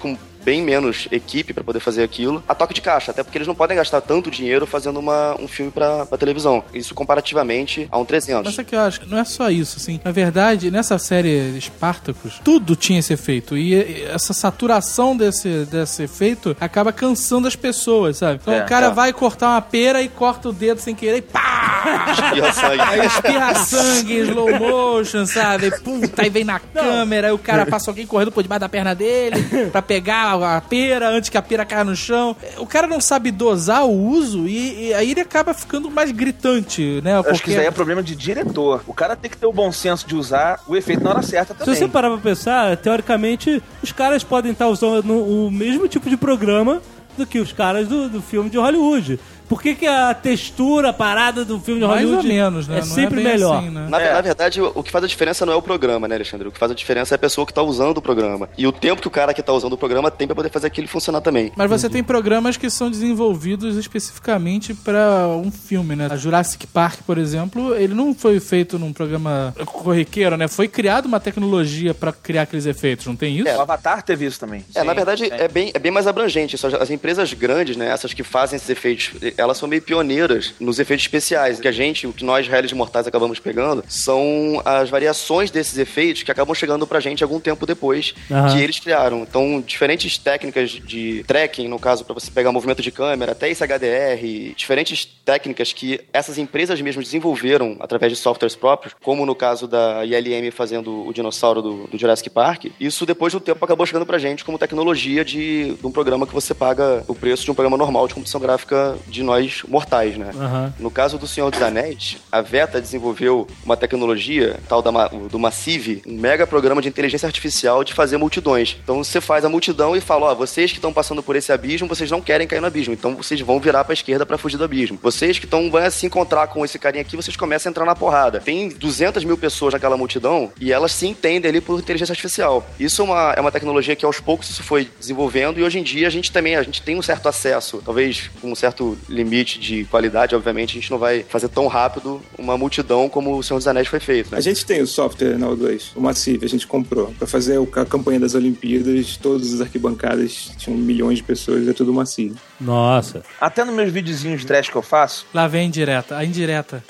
bem menos equipe pra poder fazer aquilo, a toque de caixa, até porque eles não podem gastar tanto dinheiro fazendo uma, um filme pra, pra televisão. Isso comparativamente a um trezentos. Mas é que eu acho que não é só isso, assim. Na verdade, nessa série Spartacus, tudo tinha esse efeito. E essa saturação desse, desse efeito acaba cansando as pessoas, sabe? Então É, o cara é. vai cortar uma pera e corta o dedo sem querer e pá! Espirra sangue. Aí espirra sangue em slow motion, sabe? Puta, aí vem na câmera, aí o cara passa alguém correndo por debaixo da perna dele pra pegar a pera antes que a pera caia no chão. O cara não sabe dosar o uso e, e aí ele acaba ficando mais gritante, né? Acho que isso aí é problema de diretor. O cara tem que ter o bom senso de usar o efeito na hora certa também. Se você parar pra pensar, teoricamente, os caras podem estar usando o mesmo tipo de programa do que os caras do, do filme de Hollywood. Por que, que a textura, a parada do filme de Mais Hollywood ou menos, né? é Não sempre é bem melhor? assim, né? Na, É. na verdade, o, o que faz a diferença não é o programa, né, Alexandre? O que faz a diferença é a pessoa que tá usando o programa. E o tempo que o cara que tá usando o programa tem pra poder fazer aquilo funcionar também. Mas você tem programas que são desenvolvidos especificamente pra um filme, né? A Jurassic Park, por exemplo, ele não foi feito num programa corriqueiro, né? Foi criado uma tecnologia pra criar aqueles efeitos, não tem isso? O Avatar teve isso também. É, na verdade, sim. é bem, é bem mais abrangente. Isso, As, as empresas grandes, né, essas que fazem esses efeitos, elas são meio pioneiras nos efeitos especiais. O que a gente, o que nós, réis mortais, acabamos pegando, são as variações desses efeitos que acabam chegando pra gente algum tempo depois Aham. que eles criaram. Então, diferentes técnicas de tracking, no caso, pra você pegar movimento de câmera, até esse H D R, diferentes técnicas que essas empresas mesmo desenvolveram através de softwares próprios, como no caso da I L M fazendo o dinossauro do, do Jurassic Park, isso depois do tempo acabou chegando pra gente como tecnologia de, de um programa que você paga o preço de um programa normal de computação gráfica de nós mortais, né? Aham. No caso do Senhor dos Anéis, a Veta desenvolveu uma tecnologia, tal da, Ma- do Massive, um mega programa de inteligência artificial de fazer multidões. Então você faz a multidão e fala, ó, vocês que estão passando por esse abismo, vocês não querem cair no abismo, então vocês vão virar pra esquerda pra fugir do abismo. Vocês que estão vão se encontrar com esse carinha aqui, vocês começam a entrar na porrada. Tem duzentas mil pessoas naquela multidão e elas se entendem ali por inteligência artificial. Isso é uma, é uma tecnologia que aos poucos isso foi desenvolvendo e hoje em dia a gente também a gente tem um certo acesso, talvez com um certo limite de qualidade, obviamente a gente não vai fazer tão rápido uma multidão como o Senhor dos Anéis foi feito, né? A gente tem o software na O dois, o Massive, a gente comprou. Pra fazer a campanha das Olimpíadas, todas as arquibancadas tinham milhões de pessoas, é tudo Massive. Nossa. Até nos meus videozinhos de trash que eu faço. Lá vem a indireta. A indireta.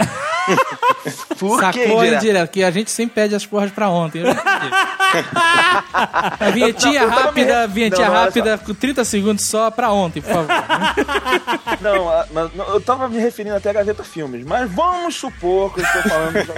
Por Sacou que, a direto? indireta? Que a gente sempre pede as porras pra ontem. Eu já entendi. A vinhetinha Eu tava me rápida, re- vinhetinha Não, não, olha rápida, com trinta segundos só pra ontem, por favor. Não, a- mas não, eu tava me referindo até a Gaveta Filmes, mas vamos supor que eu estou falando. de-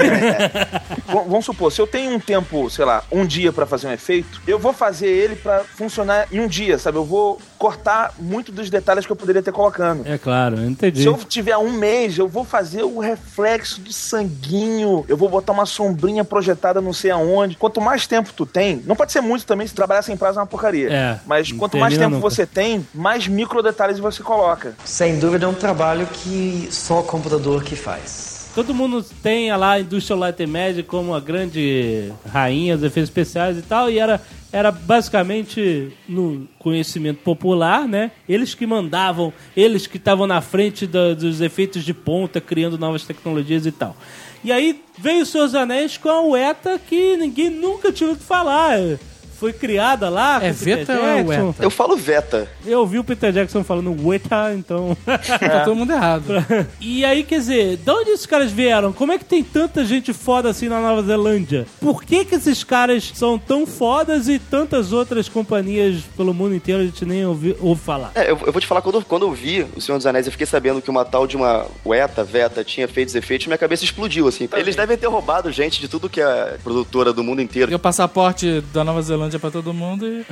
V- Vamos supor, se eu tenho um tempo, sei lá, um dia pra fazer um efeito, eu vou fazer ele pra funcionar em um dia, sabe? Eu vou cortar muito dos detalhes que eu poderia ter colocando. É claro, eu entendi. Se eu tiver um mês, eu vou fazer o reflexo do sanguinho, eu vou botar uma sombrinha projetada não sei aonde. Quanto mais tempo tu tem, não pode ser muito também, se trabalhar sem prazo é uma porcaria. É, Mas não quanto mais termina tempo nunca. você tem, mais micro detalhes você coloca. Sem dúvida é um trabalho que só o computador que faz. Todo mundo tem lá a Industrial Light and Magic como a grande rainha dos efeitos especiais e tal, e era, era basicamente no conhecimento popular, né? Eles que mandavam, eles que estavam na frente da- dos efeitos de ponta, criando novas tecnologias e tal. E aí veio o Senhor dos Anéis com a Weta que ninguém nunca tinha ouvido falar. Foi criada lá. É com o Peter Veta ou é Jackson. Weta? Eu falo Veta. Eu ouvi o Peter Jackson falando Weta, então... Tá todo mundo errado. E aí, quer dizer, de onde esses caras vieram? Como é que tem tanta gente foda assim na Nova Zelândia? Por que que esses caras são tão fodas e tantas outras companhias pelo mundo inteiro a gente nem ouve, ouve falar? É, eu, eu vou te falar, quando, quando eu vi O Senhor dos Anéis, eu fiquei sabendo que uma tal de uma Weta, Veta, tinha feito os efeitos, minha cabeça explodiu, assim. Eles devem ter roubado gente de tudo que é produtora do mundo inteiro. Deu passaporte da Nova Zelândia pra todo mundo e...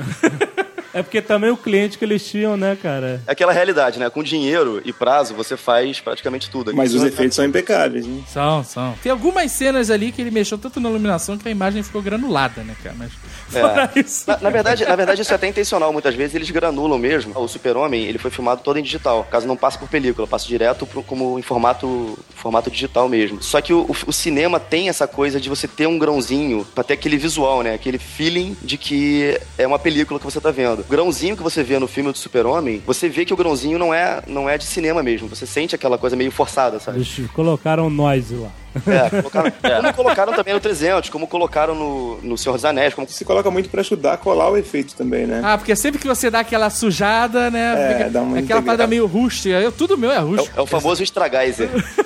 É porque também o cliente que eles tinham, né, cara? É aquela realidade, né? Com dinheiro e prazo, você faz praticamente tudo. Mas os efeitos são impecáveis, né? São, são. Tem algumas cenas ali que ele mexeu tanto na iluminação que a imagem ficou granulada, né, cara? Mas fora É. isso... Na, na verdade, na verdade, isso é até intencional. Muitas vezes eles granulam mesmo. O Super-Homem, ele foi filmado todo em digital. Caso não passe por película, passa direto pro, como em formato, formato digital mesmo. Só que o, o, o cinema tem essa coisa de você ter um grãozinho pra ter aquele visual, né? Aquele feeling de que é uma película que você tá vendo. fazendo. O grãozinho que você vê no filme do Super-Homem, você vê que o grãozinho não é, não é de cinema mesmo. Você sente aquela coisa meio forçada, sabe? Eles colocaram noise lá. É, colocaram, como colocaram também no trezentos, como colocaram no, no Senhor dos Anéis. Como... Se coloca muito pra ajudar a colar o efeito também, né? Ah, porque sempre que você dá aquela sujada, né? É, fica, dá uma aquela integrada. parada meio rústica. Eu, tudo meu é É, rústico. o- é o famoso Estragaiser.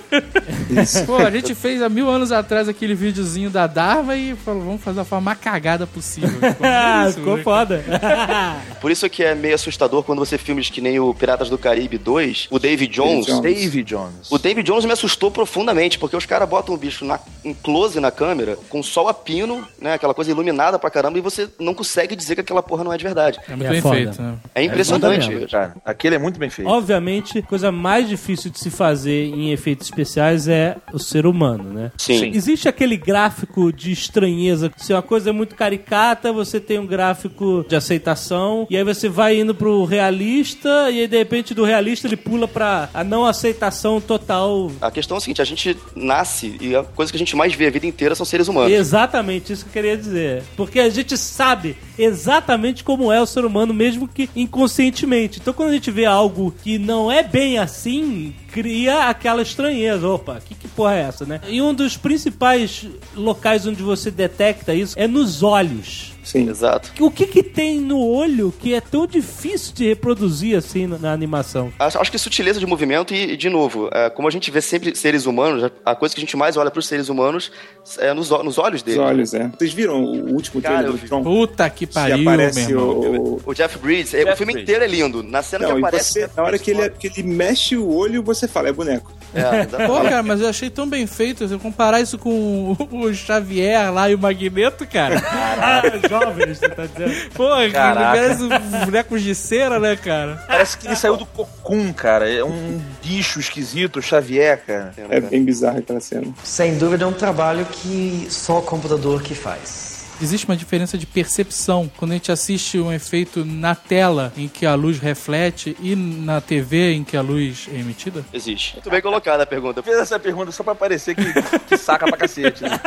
Pô, a gente fez há mil anos atrás aquele videozinho da Darva e falou, vamos fazer da forma mais cagada possível. Ficou Ah, isso, ficou né? foda. Por isso que é meio assustador quando você filmes que nem o Piratas do Caribe dois, o David Jones. Jones. Davy Jones. O David Jones me assustou profundamente, porque os caras botam o bicho na, em close na câmera, com sol a pino, né? Aquela coisa iluminada pra caramba, e você não consegue dizer que aquela porra não é de verdade. É muito É bem foda. feito, né? É impressionante. mesmo, Cara, aquele é muito bem feito. Obviamente, a coisa mais difícil de se fazer em efeitos especiais é o ser humano, né? Sim. Sim. Existe aquele gráfico de estranheza. Se uma coisa é muito caricata, você tem um gráfico de aceitação, e aí você vai indo pro realista, e aí de repente do realista ele pula pra a não aceitação total. A questão é a seguinte, a gente nasce e a coisa que a gente mais vê a vida inteira são seres humanos. Exatamente isso que eu queria dizer. Porque a gente sabe exatamente como é o ser humano, mesmo que inconscientemente. Então quando a gente vê algo que não é bem assim, cria aquela estranheza. Opa, que, que porra é essa, né? E um dos principais locais onde você detecta isso é nos olhos. Sim. Exato. O que que tem no olho que é tão difícil de reproduzir assim na, na animação? Acho, acho que sutileza de movimento e, e, de novo, é, como a gente vê sempre seres humanos, a coisa que a gente mais olha pros seres humanos é nos, o- nos olhos Os deles. olhos, é. Vocês viram o último Cara, trailer eu do vi. Tron? Puta que Que pariu, meu aparece irmão. o... O Jeff Bridges, é, o Jeff filme Bridges. inteiro é lindo. Na cena Não, que e aparece... você, na hora que ele, que ele mexe o olho, você fala, é boneco. É, exatamente. Pô, cara, mas eu achei tão bem feito. Se eu comparar isso com o, o Xavier lá e o Magneto, cara. Ah, jovens, você tá dizendo? Pô, Caraca. parece um boneco de cera, né, cara? Parece que ele saiu do cocum, cara. É um bicho esquisito, Xavier, cara. É bem bizarro aquela cena. Sem dúvida é um trabalho que só o computador que faz. Existe uma diferença de percepção quando a gente assiste um efeito na tela em que a luz reflete e na T V em que a luz é emitida? Existe. Muito bem colocada a pergunta. Eu fiz essa pergunta só pra parecer que, que saca pra cacete, né?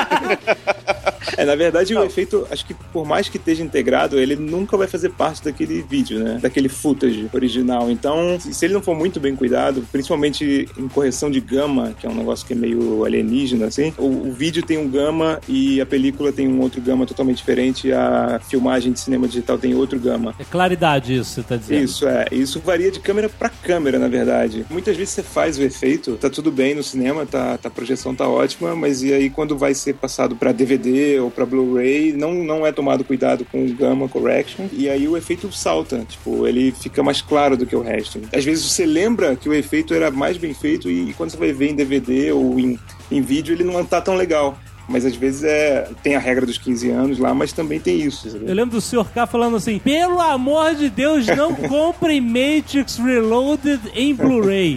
É, na verdade, o efeito, acho que por mais que esteja integrado, ele nunca vai fazer parte daquele vídeo, né? Daquele footage original. Então, se se ele não for muito bem cuidado, principalmente em correção de gama, que é um negócio que é meio alienígena, assim, o, o vídeo tem um gama e a película tem um outro gama totalmente diferente, a filmagem de cinema digital tem outro gama. É claridade isso, você tá dizendo? Isso, é. Isso varia de câmera pra câmera, na verdade. Muitas vezes você faz o efeito, tá tudo bem no cinema, tá, tá, a projeção tá ótima, mas e aí quando vai ser passado pra D V D ou pra Blu-ray, não, não é tomado cuidado com o Gamma Correction, e aí o efeito salta. Tipo, ele fica mais claro do que o resto. Às vezes você lembra que o efeito era mais bem feito e, e quando você vai ver em D V D ou em, em vídeo, ele não tá tão legal. Mas às vezes é, tem a regra dos quinze anos lá, mas também tem isso. Sabe? Eu lembro do senhor K falando assim: pelo amor de Deus, não comprem Matrix Reloaded em Blu-ray.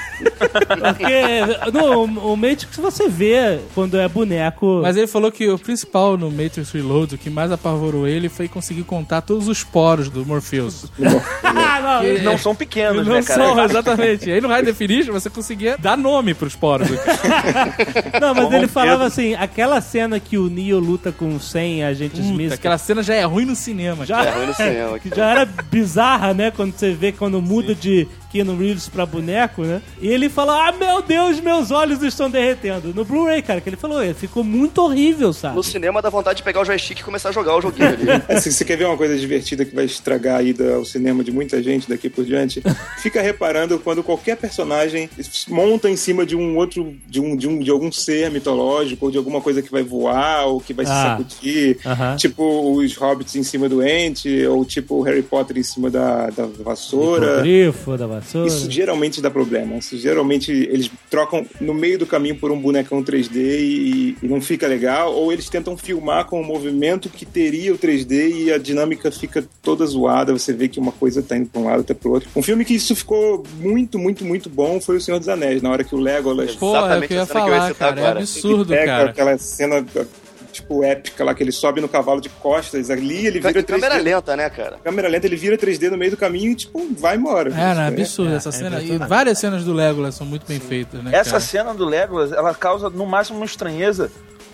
Porque no o Matrix você vê quando é boneco. Mas ele falou que o principal no Matrix Reload, o que mais apavorou ele, foi conseguir contar todos os poros do Morpheus. Ah, não, Eles não são pequenos, Não né, cara? são, exatamente. E aí no High Definition você conseguia dar nome pros poros. não, mas Como ele um falava dedo. assim: aquela cena que o Neo luta com cem agentes Puta, Smith. aquela cena já é ruim no cinema. Já, É ruim no cinema. que já era bizarra, né? Quando você vê quando muda de Keanu Reeves pra boneco, né? E ele fala: ah, meu Deus, meus olhos estão derretendo. No Blu-ray, cara, que ele falou, ele ficou muito horrível, sabe? No cinema dá vontade de pegar o joystick e começar a jogar o joguinho ali. É, se você quer ver uma coisa divertida que vai estragar a ida ao cinema de muita gente daqui por diante, fica reparando quando qualquer personagem monta em cima de um outro, de, um, de, um, de algum ser mitológico, ou de alguma coisa que vai voar, ou que vai se Ah. sacudir, Aham. tipo os hobbits em cima do ente, ou tipo o Harry Potter em cima da, da vassoura. O grifo da vassoura. Isso geralmente dá problema. Isso geralmente eles trocam no meio do caminho por um bonecão três D e, e não fica legal, ou eles tentam filmar com o movimento que teria o três D e a dinâmica fica toda zoada, você vê que uma coisa tá indo pra um lado, tá pro outro. Um filme que isso ficou muito, muito, muito bom foi O Senhor dos Anéis, na hora que o Legolas Pô, é o que eu ia Exatamente a cena que eu ia falar, citar cara. É agora. absurdo, pega cara. aquela cena tipo épica lá, que ele sobe no cavalo de costas, ali ele vira três D. Câmera lenta, né, cara? Câmera lenta, ele vira três D no meio do caminho e tipo, vai embora. É, não, é É. absurdo essa cena. E várias cenas do Legolas são muito bem feitas, né, Essa cara? cena do Legolas, ela causa no máximo uma estranheza,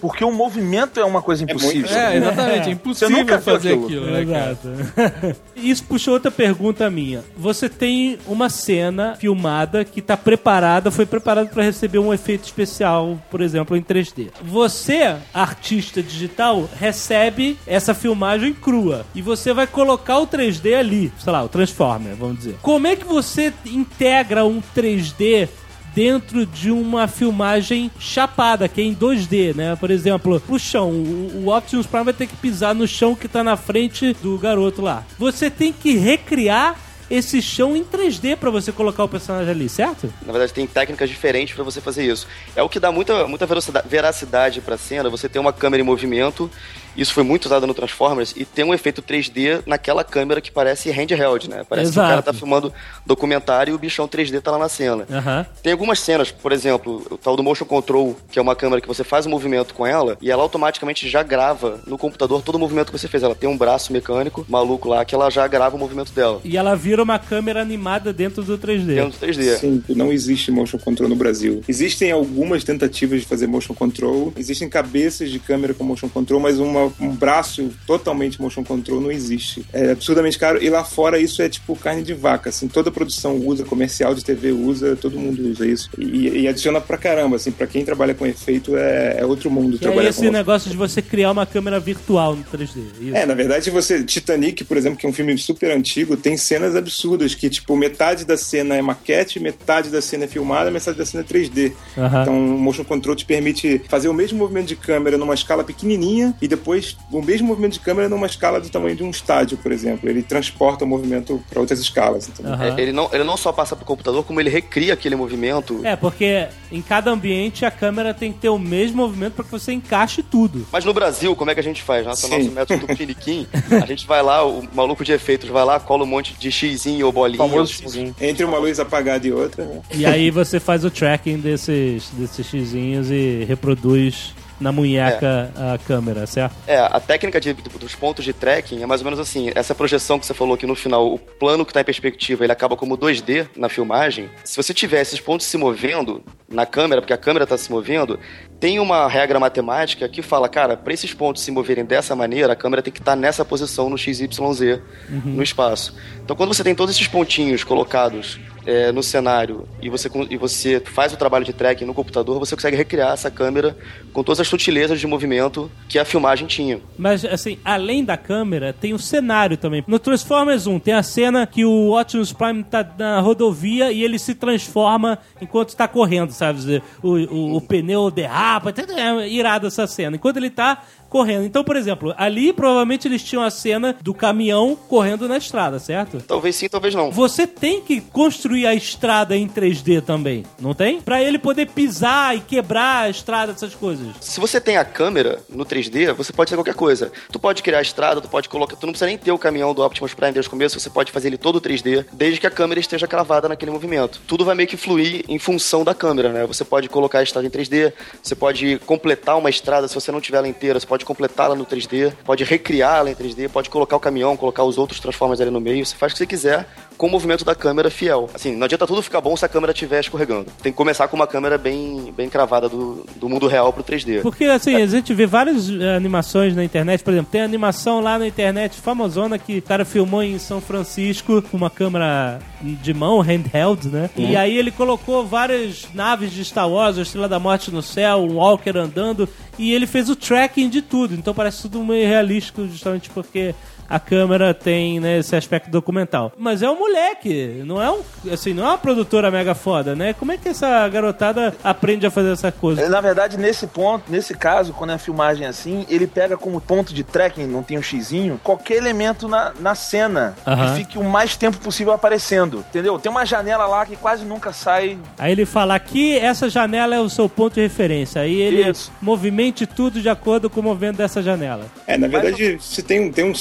porque o movimento é uma coisa impossível. É, exatamente, é impossível Você nunca viu fazer aquilo. aquilo, né, cara? Exato. Isso puxou outra pergunta minha. Você tem uma cena filmada que tá preparada, foi preparada para receber um efeito especial, por exemplo, em três D. Você, artista digital, recebe essa filmagem crua e você vai colocar o três D ali, sei lá, o Transformer, vamos dizer. Como é que você integra um três D dentro de uma filmagem chapada, que é em dois D, né? Por exemplo, o chão. O, o Optimus Prime vai ter que pisar no chão que tá na frente do garoto lá. Você tem que recriar esse chão em três D pra você colocar o personagem ali, certo? Na verdade, tem técnicas diferentes pra você fazer isso. É o que dá muita, muita veracidade, veracidade pra cena, você ter uma câmera em movimento. Isso foi muito usado no Transformers e tem um efeito três D naquela câmera que parece handheld, né? Parece Exato. que o cara tá filmando documentário e o bichão três D tá lá na cena. Uhum. Tem algumas cenas, por exemplo, o tal do Motion Control, que é uma câmera que você faz um movimento com ela e ela automaticamente já grava no computador todo o movimento que você fez. Ela tem um braço mecânico maluco lá que ela já grava o movimento dela. E ela vira uma câmera animada dentro do três D. Dentro do três D. Sim, não existe motion control no Brasil. Existem algumas tentativas de fazer motion control, existem cabeças de câmera com motion control, mas uma, um braço totalmente motion control não existe. É absurdamente caro e lá fora isso é tipo carne de vaca, assim, toda produção usa, comercial de T V usa, todo mundo usa isso. E, e adiciona pra caramba, assim, pra quem trabalha com efeito é, é outro mundo. Que é esse negócio de você criar uma câmera virtual no três D. Isso. É, na verdade você, Titanic, por exemplo, que é um filme super antigo, tem cenas absurdas que, tipo, metade da cena é maquete, metade da cena é filmada, metade da cena é três D. Uhum. Então o motion control te permite fazer o mesmo movimento de câmera numa escala pequenininha e depois o mesmo movimento de câmera numa escala do tamanho de um estádio, por exemplo. Ele transporta o movimento para outras escalas. Então. Uhum. É, ele, não, ele não só passa pro computador, como ele recria aquele movimento. É, porque em cada ambiente a câmera tem que ter o mesmo movimento para que você encaixe tudo. Mas no Brasil, como é que a gente faz? Nosso, nosso método do Piniquim, a gente vai lá, o maluco de efeitos vai lá, cola um monte de xizinho ou bolinha. Famoso xizinho. Entre uma luz apagada e outra, né? E aí você faz o tracking desses, desses xizinhos e reproduz na munheca é. a câmera, certo? É, a técnica de, dos pontos de tracking é mais ou menos assim, essa projeção que você falou que no final, o plano que tá em perspectiva, ele acaba como dois D na filmagem. Se você tiver esses pontos se movendo na câmera, porque a câmera tá se movendo, tem uma regra matemática que fala, cara, para esses pontos se moverem dessa maneira, a câmera tem que estar tá nessa posição no X Y Z, uhum. no espaço. Então quando você tem todos esses pontinhos colocados É, no cenário e você, e você faz o trabalho de tracking no computador, você consegue recriar essa câmera com todas as sutilezas de movimento que a filmagem tinha. Mas, assim, além da câmera, tem o cenário também. No Transformers um, tem a cena que o Optimus Prime tá na rodovia e ele se transforma enquanto está correndo, sabe? O, o, o pneu derrapa, é irado essa cena. Enquanto ele tá correndo. Então, por exemplo, ali provavelmente eles tinham a cena do caminhão correndo na estrada, certo? Talvez sim, talvez não. Você tem que construir a estrada em três D também, não tem? Pra ele poder pisar e quebrar a estrada, essas coisas. Se você tem a câmera no três D, você pode fazer qualquer coisa. Tu pode criar a estrada, tu pode colocar... Tu não precisa nem ter o caminhão do Optimus Prime desde o começo, você pode fazer ele todo três D, desde que a câmera esteja cravada naquele movimento. Tudo vai meio que fluir em função da câmera, né? Você pode colocar a estrada em três D, você pode completar uma estrada, se você não tiver ela inteira, você pode completá-la no três D, pode recriá-la em três D, pode colocar o caminhão, colocar os outros Transformers ali no meio, você faz o que você quiser com o movimento da câmera fiel. Assim, não adianta tudo ficar bom se a câmera estiver escorregando. Tem que começar com uma câmera bem, bem cravada do, do mundo real pro três D. Porque, assim, a gente vê várias animações na internet, por exemplo, tem animação lá na internet famosona que o cara filmou em São Francisco com uma câmera de mão, handheld, né? Uhum. E aí ele colocou várias naves de Star Wars, a Estrela da Morte no céu, um Walker andando, e ele fez o tracking de tudo. Então parece tudo meio realístico, justamente porque a câmera tem, né, esse aspecto documental. Mas é um moleque, não é um, assim, não é uma produtora mega foda, né? Como é que essa garotada aprende a fazer essa coisa? Na verdade, nesse ponto, nesse caso, quando é a filmagem assim, ele pega como ponto de tracking, não tem um xizinho, qualquer elemento na, na cena uh-huh. que fique o mais tempo possível aparecendo, entendeu? Tem uma janela lá que quase nunca sai. Aí ele fala aqui, essa janela é o seu ponto de referência. Aí ele Isso. movimente tudo de acordo com o movimento dessa janela. É, na verdade, você tem, tem um software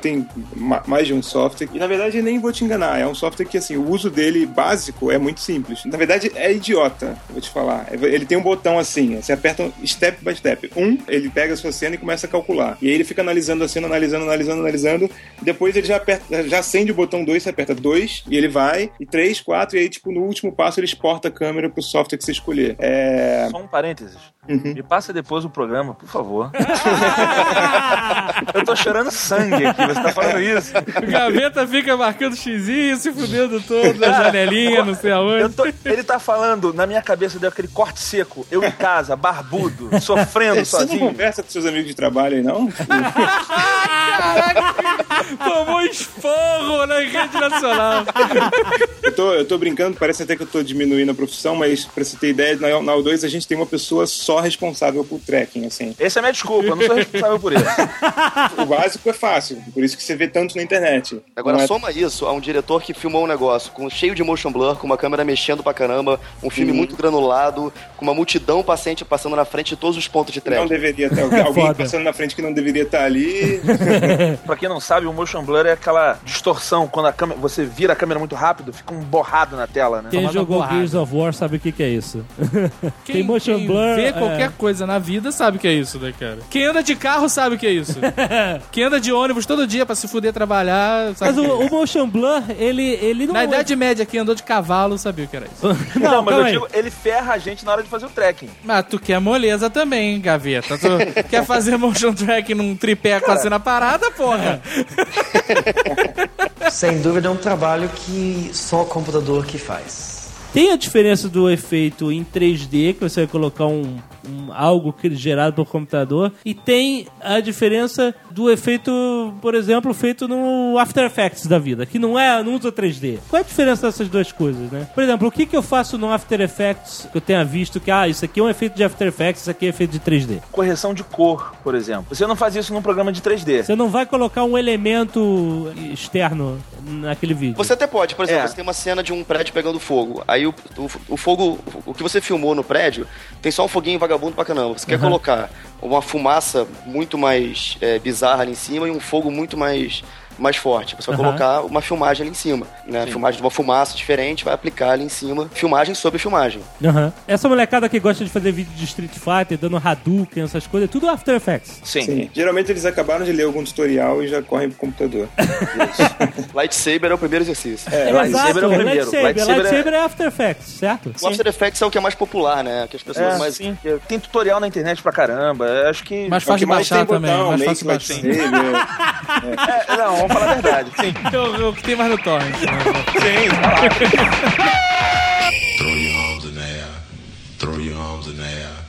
tem ma- mais de um software. E na verdade, nem vou te enganar, é um software que assim, o uso dele básico é muito simples. Na verdade, é idiota, vou te falar. Ele tem um botão assim, você aperta step by step. Um, ele pega a sua cena e começa a calcular. E aí ele fica analisando a cena, analisando, analisando, analisando. Depois ele já aperta, já acende o botão dois, você aperta dois, e ele vai, e três, quatro, e aí, tipo, no último passo ele exporta a câmera pro software que você escolher. É... Só um parênteses. Uhum. Me passa depois o programa, por favor. Eu tô chorando sangue aqui, você tá falando isso. O Gaveta fica marcando xizinho, se fudendo todo, na janelinha, não sei aonde. Eu tô, ele tá falando, na minha cabeça deu aquele corte seco, eu em casa, barbudo, sofrendo Você sozinho. não conversa com seus amigos de trabalho aí, não? Caraca, tomou esporro na rede nacional. Eu tô, eu tô brincando, parece até que eu tô diminuindo a profissão, mas pra você ter ideia, na, na U dois a gente tem uma pessoa só responsável por tracking, assim. Essa é a minha desculpa, eu não sou responsável por isso. O básico é fácil, por isso que você vê tanto na internet. Agora, Não é... soma isso a um diretor que filmou um negócio com, cheio de motion blur, com uma câmera mexendo pra caramba, um filme Uhum. muito granulado, com uma multidão paciente passando na frente de todos os pontos de Não track. deveria estar alguém Foda. passando na frente que não deveria estar ali. Pra quem não sabe, o motion blur é aquela distorção, quando a câmera, você vira a câmera muito rápido, fica um borrado na tela, né? Quem Tomada jogou borrada. Gears of War sabe o que, que é isso. Quem, Tem motion quem blur. vê é. qualquer coisa na vida sabe o que é isso, né, cara? Quem anda de carro sabe o que é isso. Quem anda de ônibus todo dia pra se fuder trabalhar sabe Mas o que é o, o isso. motion blur, ele, ele não Na é... Idade Média, quem andou de cavalo sabia o que era isso. Não, Não, mas calma eu aí. digo, ele ferra a gente na hora de fazer o tracking. Mas tu quer moleza também, Gaveta. Tu quer fazer motion track num tripé com a cena parada, porra? Sem dúvida é um trabalho que só o computador que faz. Tem a diferença do efeito em três D, que você vai colocar um, um- algo que gerado por computador, e tem a diferença do efeito, por exemplo, feito no After Effects da vida, que não é, não usa três D. Qual é a diferença dessas duas coisas, né? Por exemplo, o que, que eu faço no After Effects que eu tenha visto que, ah, isso aqui é um efeito de After Effects, isso aqui é efeito de três D? Correção de cor, por exemplo. Você não faz isso num programa de três D. Você não vai colocar um elemento externo naquele vídeo. Você até pode, por exemplo, É. você tem uma cena de um prédio pegando fogo. Aí o, o, o fogo, o que você filmou no prédio, tem só um foguinho vagabundo pra caramba. Você quer colocar uma fumaça muito mais é, bizarra ali em cima e um fogo muito mais, mais forte. Você vai Aham. colocar uma filmagem ali em cima, né? Filmagem de uma fumaça diferente, vai aplicar ali em cima, filmagem sobre filmagem. Aham. Essa molecada que gosta de fazer vídeo de Street Fighter, dando Hadouken, essas coisas, é tudo After Effects. Sim. Sim. Geralmente eles acabaram de ler algum tutorial e já correm pro computador. Lightsaber é o primeiro exercício. É, lightsaber é o primeiro. Lightsaber, Lightsaber é- lightsaber é After Effects, certo? O After Effects é o que é mais popular, né? Que as pessoas É, mais... sim. Tem tutorial na internet pra caramba. Eu acho que... Mais É o fácil que de mais baixar tem também. botão, Mais make fácil de baixar. lightsaber. É, não, vamos falar a verdade. Sim. É o, o que tem mais no torrent. Sim, tá lá. Throw your arms in the air. Throw your arms in the air.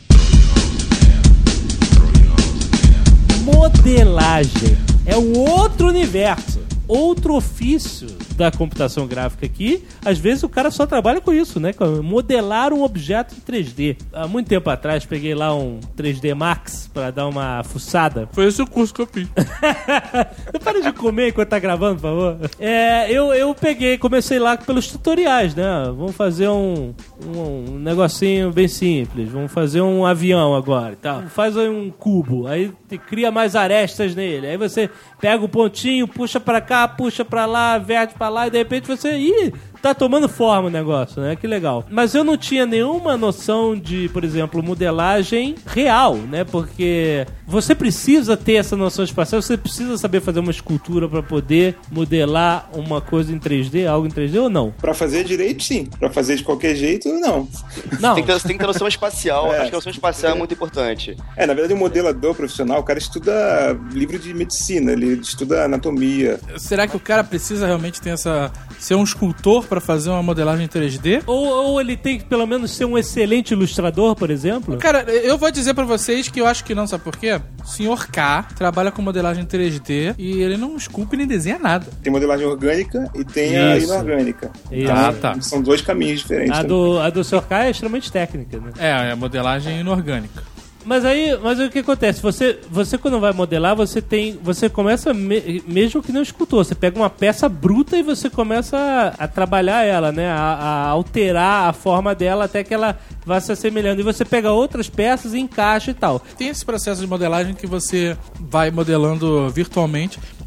Modelagem é um outro universo, outro ofício da computação gráfica aqui. Às vezes o cara só trabalha com isso, né? Com modelar um objeto em três D. Há muito tempo atrás peguei lá um três D Max pra dar uma fuçada. Foi esse o curso que eu fiz. Não para de comer enquanto tá gravando, por favor. É, eu, eu peguei, comecei lá pelos tutoriais, né? Vamos fazer um, um, um negocinho bem simples. Vamos fazer um avião agora e tal. Faz aí um cubo, aí te cria mais arestas nele. Aí você pega o pontinho, puxa pra cá, puxa pra lá, verte pra lá e de repente você... Ih, tá tomando forma o negócio, né? Que legal. Mas eu não tinha nenhuma noção de, por exemplo, modelagem real, né? Porque você precisa ter essa noção espacial, você precisa saber fazer uma escultura pra poder modelar uma coisa em três D, algo em três D ou não? Pra fazer direito, sim. Pra fazer de qualquer jeito, não. Não. Tem que ter, você tem que ter noção espacial. É. Acho que a noção espacial é muito importante. É, na verdade, um modelador profissional, o cara estuda livro de medicina, ele estuda anatomia. Será que o cara precisa realmente ter essa... ser um escultor pra fazer uma modelagem em três D? Ou, ou ele tem que pelo menos ser um excelente ilustrador, por exemplo? Cara, eu vou dizer pra vocês que eu acho que não, sabe por quê? O senhor K trabalha com modelagem três D e ele não esculpe nem desenha nada. Tem modelagem orgânica e tem a Isso. inorgânica. Isso. Ah, tá. São dois caminhos diferentes. A também. do, a do senhor K é extremamente técnica, né? É, é a modelagem inorgânica. Mas aí, mas aí o que acontece? Você, você quando vai modelar, você tem, você começa me, mesmo que não escultor, você pega uma peça bruta e você começa a, a trabalhar ela, né? A, a alterar a forma dela até que ela vá se assemelhando. E você pega outras peças e encaixa e tal. Tem esse processo de modelagem que você vai modelando virtualmente.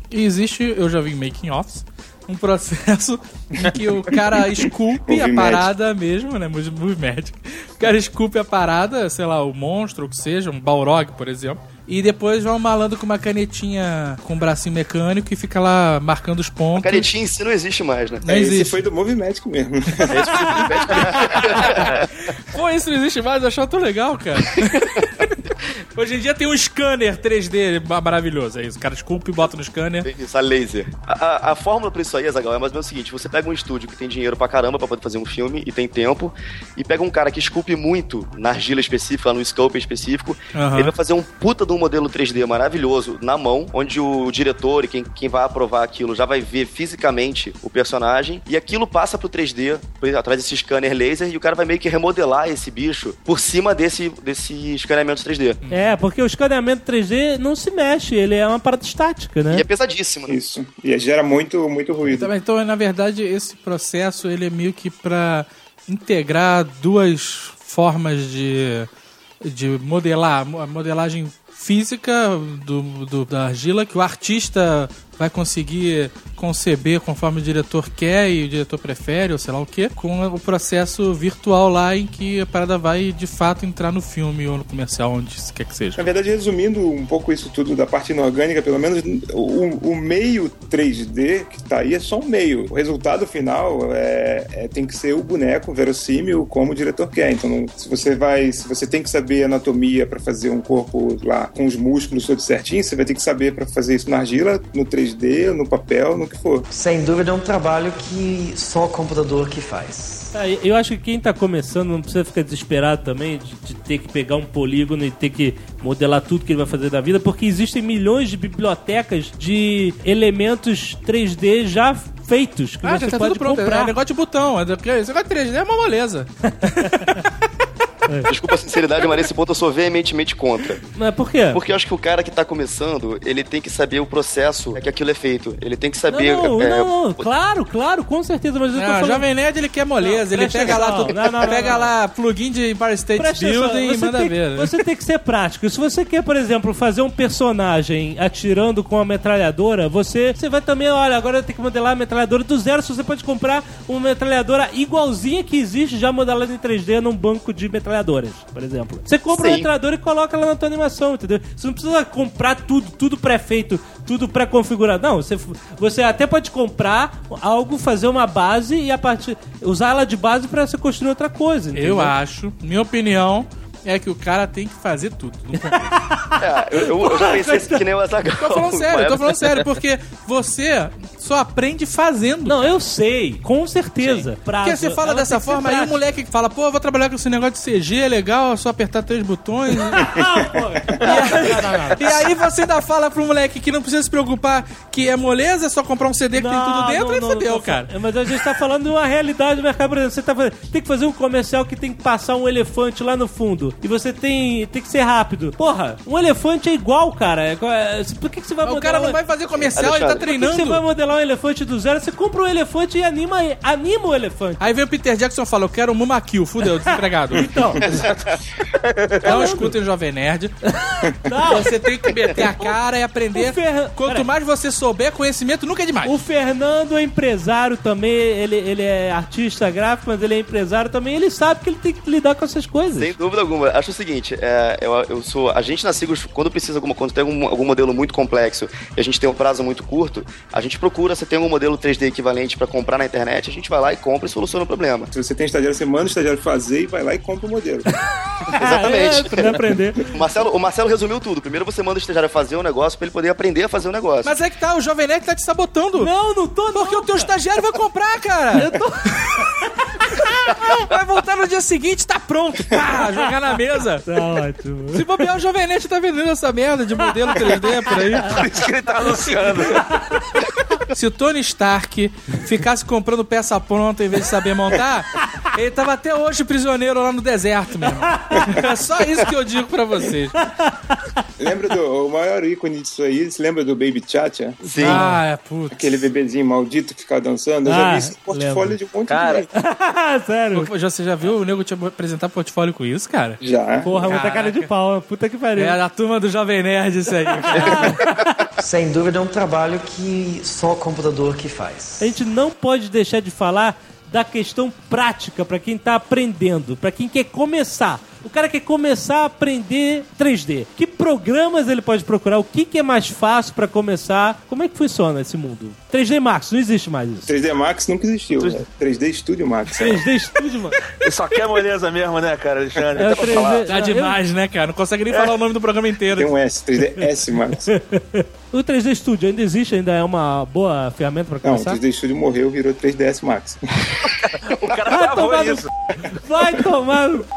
E existe, eu já vi em making offs, um processo em que o cara esculpe a parada mesmo, né? Movie Magic. O cara esculpe a parada, sei lá, o monstro, ou que seja, um Balrog, por exemplo. E depois vai um malandro com uma canetinha com um bracinho mecânico e fica lá marcando os pontos. A canetinha em si não existe mais, né? Não é, existe. Esse foi do Movie Magic mesmo. Pô, isso não existe mais, eu achava tão legal, cara. Hoje em dia tem um scanner três D maravilhoso, é isso. O cara esculpe e bota no scanner. Isso, a laser. A, a, a fórmula pra isso aí, Azaghal, é mais ou menos o seguinte: você pega um estúdio que tem dinheiro pra caramba pra poder fazer um filme e tem tempo, e pega um cara que esculpe muito na argila específica, no sculpting específico, uhum. Ele vai fazer um puta de um modelo três D maravilhoso na mão, onde o diretor e quem, quem vai aprovar aquilo já vai ver fisicamente o personagem, e aquilo passa pro três D, atrás desse scanner laser, e o cara vai meio que remodelar esse bicho por cima desse, desse escaneamento três D. É, porque o escaneamento três D não se mexe, ele é uma parada estática, né? E é pesadíssimo, né? Isso. E gera muito, muito ruído. Então, então, na verdade, esse processo, ele é meio que pra integrar duas formas de, de modelar. A modelagem física do, do, da argila, que o artista vai conseguir conceber conforme o diretor quer e o diretor prefere, ou sei lá o quê, com o processo virtual lá em que a parada vai de fato entrar no filme ou no comercial, onde quer que seja. Na verdade, resumindo um pouco isso tudo da parte inorgânica, pelo menos o, o meio três D que tá aí é só um meio. O resultado final é, é, tem que ser o boneco verossímil como o diretor quer. Então, não, se você vai, se você tem que saber anatomia para fazer um corpo lá com os músculos todos certinho, você vai ter que saber para fazer isso na argila, no três D, no papel, no que for. Sem dúvida é um trabalho que só o computador que faz. Eu acho que quem tá começando não precisa ficar desesperado também de, de ter que pegar um polígono e ter que modelar tudo que ele vai fazer da vida, porque existem milhões de bibliotecas de elementos três D já feitos que ah, você tá pode tudo pronto. comprar. É negócio de botão. Esse negócio de três D é uma moleza. Desculpa a sinceridade, mas nesse ponto eu sou veementemente contra. Mas por quê? Porque eu acho que o cara que tá começando, ele tem que saber o processo que aquilo é feito. Ele tem que saber... Não, é, não, é, claro, claro, com certeza. Mas eu tô Não, falando... Jovem Nerd, ele quer moleza. Não, ele pega lá, tudo, não, não, não, pega não, não. lá plugin de Empire State Presta Building atenção, e manda tem, ver. Né? Você tem que ser prático. Se você quer, por exemplo, fazer um personagem atirando com a metralhadora, você, você vai também, olha, agora eu tenho que modelar a metralhadora do zero. Se você pode comprar uma metralhadora igualzinha que existe, já modelada em três D num banco de metralhadoras, por exemplo. Você compra Sim. uma metralhadora e coloca ela na tua animação, entendeu? Você não precisa comprar tudo, tudo pré-feito, tudo pré-configurado. Não, você, você até pode comprar algo, fazer uma base e a partir usar ela de base pra você construir outra coisa, entendeu? Eu acho, minha opinião é que o cara tem que fazer tudo. é, eu, eu, eu já pensei assim que nem o Azaghal. Tô falando sério, tô falando sério, porque você só aprende fazendo. Não, eu sei, com certeza. Prazo, porque você fala dessa forma, aí o moleque que fala, pô, eu vou trabalhar com esse negócio de C G, é legal, é só apertar três botões. e, aí, e aí você ainda fala pro moleque que não precisa se preocupar que é moleza, é só comprar um C D que não, tem tudo dentro não, e não, fodeu, não, cara. Mas a gente tá falando de uma realidade do mercado, por exemplo, você tá fazendo, tem que fazer um comercial que tem que passar um elefante lá no fundo. E você tem, tem que ser rápido. Porra, um elefante é igual, cara. É, é, por que, que você vai modelar... O cara não vai fazer comercial, ele tá treinando. Por que, que você vai modelar um elefante do zero? Você compra um elefante e anima, anima o elefante. Aí vem o Peter Jackson e fala, eu quero um Muma Kill. Fudeu, desempregado. Então. Não escutem o Jovem Nerd. Não. Você tem que meter a cara e aprender. Fer... Quanto Pera. mais você souber, conhecimento nunca é demais. O Fernando é empresário também. Ele, ele é artista gráfico, mas ele é empresário também. Ele sabe que ele tem que lidar com essas coisas. Sem dúvida alguma. Acho o seguinte, é, eu, eu sou... A gente na Sigos, quando precisa alguma quando tem algum, algum modelo muito complexo e a gente tem um prazo muito curto, a gente procura, se tem algum modelo três D equivalente pra comprar na internet, a gente vai lá e compra e soluciona o problema. Se você tem estagiário, você manda o estagiário fazer e vai lá e compra o modelo. Exatamente. É, pra aprender. O Marcelo, o Marcelo resumiu tudo. Primeiro você manda o estagiário fazer um negócio pra ele poder aprender a fazer o um negócio. Mas é que tá, o Jovem Nerd tá te sabotando. Não, não tô, não. Porque o teu estagiário vai comprar, cara. Eu tô... Vai voltar no dia seguinte, tá pronto. Pá, jogar na mesa. Tá ótimo. Se bobear, o Jovem Nerd tá vendendo essa merda de modelo três D por aí. Por isso que ele tá anunciando. Se o Tony Stark ficasse comprando peça pronta em vez de saber montar, ele tava até hoje prisioneiro lá no deserto mesmo. É só isso que eu digo pra vocês. Lembra do o maior ícone disso aí? Você lembra do Baby Chacha? Sim. Ah, é puto. Aquele bebezinho maldito que ficava dançando. Eu ah, já vi isso no portfólio lembro. de um monte cara. de gente. Sério? Você já viu o nego te apresentar portfólio com isso, cara? Já. Porra, muita cara de pau. Puta que pariu. É a turma do Jovem Nerd isso aí. Sem dúvida é um trabalho que só o computador que faz. A gente não pode deixar de falar da questão prática para quem tá aprendendo, para quem quer começar. O cara quer começar a aprender três D. Que programas ele pode procurar? O que, que é mais fácil para começar? Como é que funciona esse mundo? três D Max, não existe mais isso. três D Max nunca existiu. três D, né? três D Studio Max. três D Studio Max. Ele só quer moleza mesmo, né, cara, Alexandre? É, Até pra falar. Tá demais, né, cara? Não consegue nem falar o nome do programa inteiro. Tem um S, três D S Max. O três D Studio ainda existe? Ainda é uma boa ferramenta para começar? Não, o três D Studio morreu, virou três D S Max. O cara Vai travou tomar no... isso. Vai tomar no...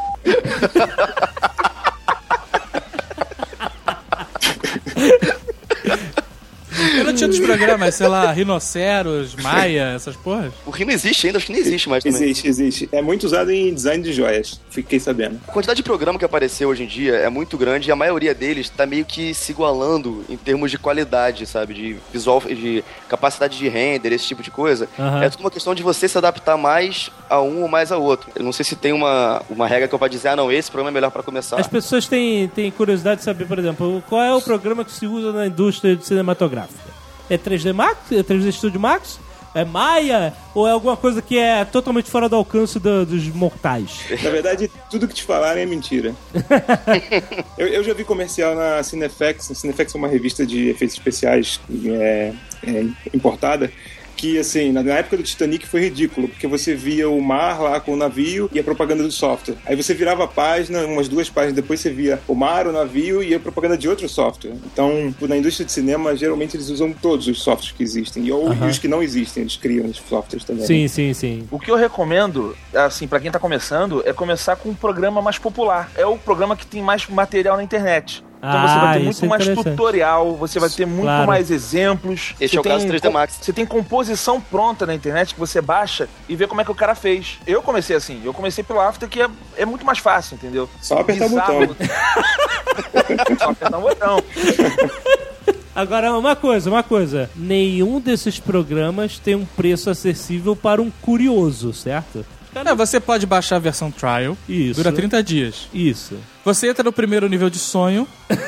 Eu não tinha dos programas, sei lá, Rhinoceros, Maia, essas porras. O Rhino existe ainda, acho que nem existe mais também. Existe, existe. É muito usado em design de joias, fiquei sabendo. A quantidade de programa que apareceu hoje em dia é muito grande e a maioria deles tá meio que se igualando em termos de qualidade, sabe? De visual, de capacidade de render, esse tipo de coisa. Uhum. É tudo uma questão de você se adaptar mais a um ou mais a outro. Eu não sei se tem uma, uma regra que eu vou dizer, ah não, esse programa é melhor pra começar. As pessoas têm, têm curiosidade de saber, por exemplo, qual é o programa que se usa na indústria cinematográfica? É três D Max? É três D Studio Max? É Maia? Ou é alguma coisa que é totalmente fora do alcance do, dos mortais? Na verdade, tudo que te falarem é mentira. eu, eu já vi comercial na Cinefex. A Cinefex é uma revista de efeitos especiais é, é, importada. Que, assim, na época do Titanic foi ridículo, porque você via o mar lá com o navio e a propaganda do software. Aí você virava a página, umas duas páginas depois você via o mar, o navio e a propaganda de outro software. Então, na indústria de cinema, geralmente eles usam todos os softwares que existem. E, ou Uhum. e os que não existem, eles criam os softwares também. Sim, sim, sim. O que eu recomendo, assim, pra quem tá começando, é começar com um programa mais popular. É o programa que tem mais material na internet. Então Ah, você vai ter isso muito é mais interessante. tutorial, você vai ter muito Claro. mais exemplos. Esse Você é o caso do três D com- Max. Você tem composição pronta na internet que você baixa e vê como é que o cara fez. Eu comecei assim, eu comecei pelo After, que é, é muito mais fácil, entendeu? Só apertar o Bizarro. botão. Só apertar o botão. Agora, uma coisa, uma coisa. Nenhum desses programas tem um preço acessível para um curioso, certo? É, você pode baixar a versão trial. Isso. Dura trinta dias. Isso. Você entra no primeiro nível de sonho.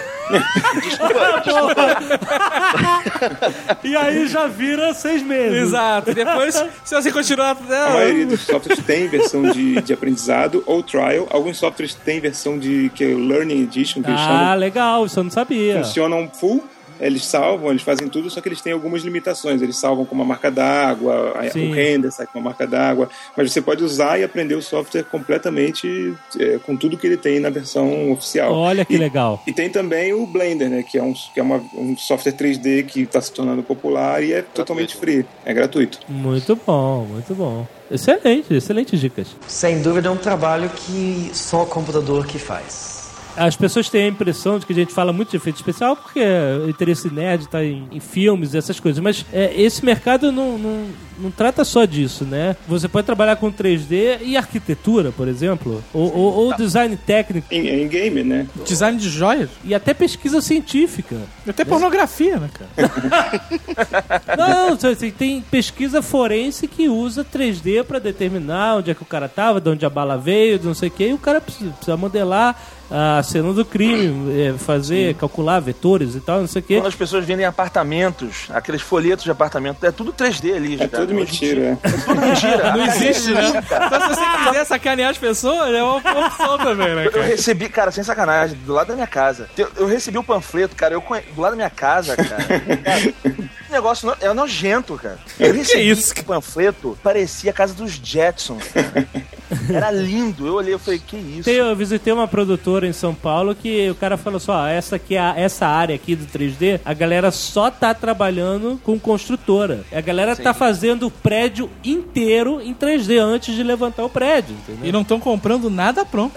E aí já vira seis meses. Exato. Depois, se você continuar... A maioria dos softwares tem versão de, de aprendizado ou trial. Alguns softwares têm versão de que é o Learning Edition, que eles Ah, chamam. legal, isso eu não sabia. Funcionam full. Eles salvam, eles fazem tudo, só que eles têm algumas limitações. Eles salvam com uma marca d'água, a- Sim. o render sai com uma marca d'água, mas você pode usar e aprender o software completamente é, com tudo que ele tem na versão oficial. Olha que e, legal. E tem também o Blender, né, que é um, que é uma, um software três D que está se tornando popular e é totalmente free, é gratuito. Muito bom, muito bom. Excelente, excelentes dicas. Sem dúvida é um trabalho que só o computador que faz. As pessoas têm a impressão de que a gente fala muito de efeito especial porque o interesse nerd está em, em filmes e essas coisas, mas é, esse mercado não, não, não trata só disso, né? Você pode trabalhar com três D e arquitetura, por exemplo, ou, ou, ou design técnico. Em, em game, né? Design de joias. E até pesquisa científica. Até pornografia, né, cara? Não, assim, tem pesquisa forense que usa três D para determinar onde é que o cara tava, de onde a bala veio, de não sei o que, e o cara precisa, precisa modelar a cena do crime, é, fazer, calcular vetores e tal, não sei o que. Quando as pessoas vendem apartamentos, aqueles folhetos de apartamento, é tudo três D ali. É cara. tudo mentira, é. É tudo mentira. Não existe, né? Então, se você quiser sacanear as pessoas, é uma opção também, né, Eu cara? recebi, cara, sem sacanagem, do lado da minha casa. Eu, eu recebi o panfleto, cara, eu conhe... do lado da minha casa, cara. Cara, o negócio no... é nojento, cara. Eu recebi isso? esse panfleto, parecia a casa dos Jetsons, cara. Era lindo. Eu olhei e falei, que isso? Tem- Eu visitei uma produtora em São Paulo que o cara falou só, essa aqui, é a- essa área aqui do três D, a galera só tá trabalhando com construtora. A galera Sim. tá fazendo o prédio inteiro em três D antes de levantar o prédio, entendeu? E não estão comprando nada pronto.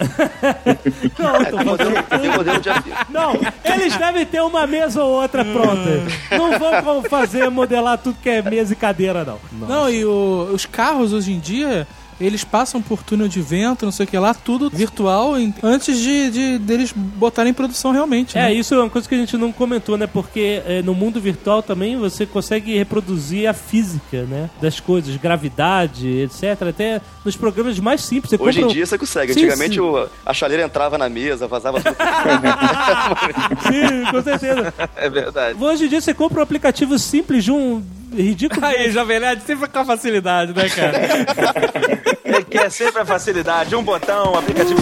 Não, tô Tem modelo, fazendo tem modelo de Não, eles devem ter uma mesa ou outra pronta. Não vão fazer modelar tudo que é mesa e cadeira, não. Não, e o- os carros hoje em dia eles passam por túnel de vento, não sei o que lá, tudo virtual, em- antes de, de deles botarem em produção realmente. É, né? isso é uma coisa que a gente não comentou, né? Porque é, no mundo virtual também você consegue reproduzir a física, né? Das coisas, gravidade, etcétera. Até nos programas mais simples. Você Hoje em compra um- dia você consegue. Sim, Antigamente sim. o- a chaleira entrava na mesa, vazava tudo. Sim, com certeza. É verdade. Hoje em dia você compra um aplicativo simples de um ridículo. Aí, Jovem Nerd sempre com a facilidade, né, cara? Ele quer sempre a facilidade. Um botão, um aplicativo.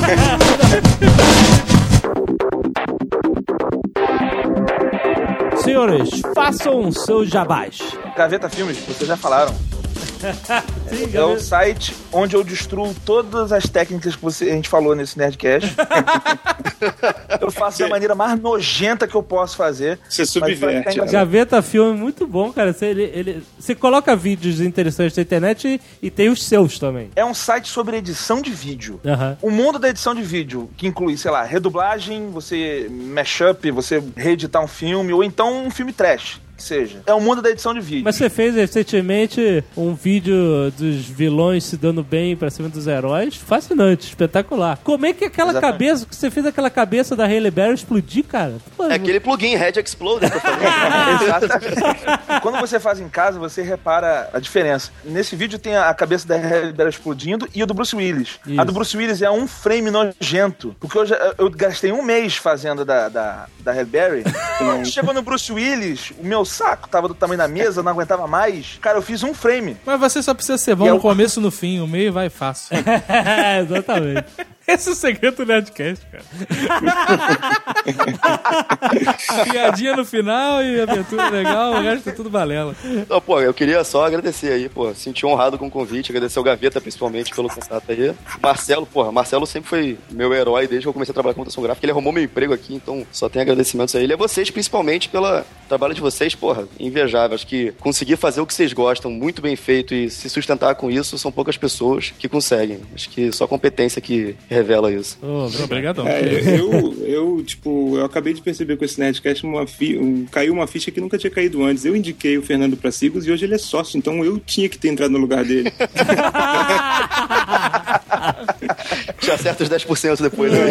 Senhores, façam seus jabás. Gaveta Filmes, vocês já falaram. É o site onde eu destruo todas as técnicas que você, a gente falou nesse Nerdcast. Eu faço da maneira mais nojenta que eu posso fazer. Você subverte. Mas- Gaveta Filme, muito bom, cara. Você, ele, ele- você coloca vídeos interessantes na internet e, e tem os seus também. É um site sobre edição de vídeo. Aham. O mundo da edição de vídeo, que inclui, sei lá, redublagem, você mashup, você reeditar um filme, ou então um filme trash, que seja. É o mundo da edição de vídeo. Mas você fez recentemente um vídeo dos vilões se dando bem pra cima dos heróis. Fascinante, espetacular. Como é que aquela Exatamente. cabeça, que você fez aquela cabeça da Halle Berry explodir, cara? Pô, É aquele plugin Red Exploder que eu falei. Exatamente. Quando você faz em casa, você repara a diferença. Nesse vídeo tem a cabeça da Halle Berry explodindo e a do Bruce Willis. Isso. A do Bruce Willis é um frame nojento. Porque eu, já, eu gastei um mês fazendo da, da, da Halle Berry. Quando chegou no Bruce Willis, o meu saco tava do tamanho da mesa, eu não aguentava mais. Cara, eu fiz um frame. Mas você só precisa ser bom E é no o- começo e no fim, o meio vai fácil. É, exatamente. Esse é o segredo do Nerdcast, cara. Piadinha no final e aventura legal, o resto é tudo balela. Então, pô, eu queria só agradecer aí, pô. Senti honrado com o convite, agradecer ao Gaveta, principalmente, pelo contato aí. Marcelo, porra, Marcelo sempre foi meu herói desde que eu comecei a trabalhar com computação gráfica. Ele arrumou meu emprego aqui, então só tenho agradecimentos a ele. E a vocês, principalmente, pelo trabalho de vocês, porra, invejável. Acho que conseguir fazer o que vocês gostam, muito bem feito, e se sustentar com isso, são poucas pessoas que conseguem. Acho que só a competência que revela isso. Ô, Obrigadão. É, eu, eu, tipo, eu acabei de perceber com esse Nerdcast uma fi, um, caiu uma ficha que nunca tinha caído antes. Eu indiquei o Fernando pra Sigos e hoje ele é sócio, então eu tinha que ter entrado no lugar dele. Te acerta os dez por cento depois, né?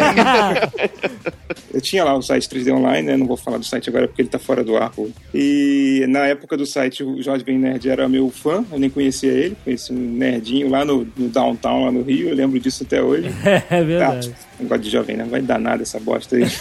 Eu tinha lá o site três D Online, né? Não vou falar do site agora porque ele tá fora do ar, pô. E na época do site, o Jorge Ben Nerd era meu fã, eu nem conhecia ele, conheci um nerdinho lá no, no Downtown, lá no Rio, eu lembro disso até hoje. É verdade. Ah, negócio de jovem, né? Vai dar nada essa bosta aí.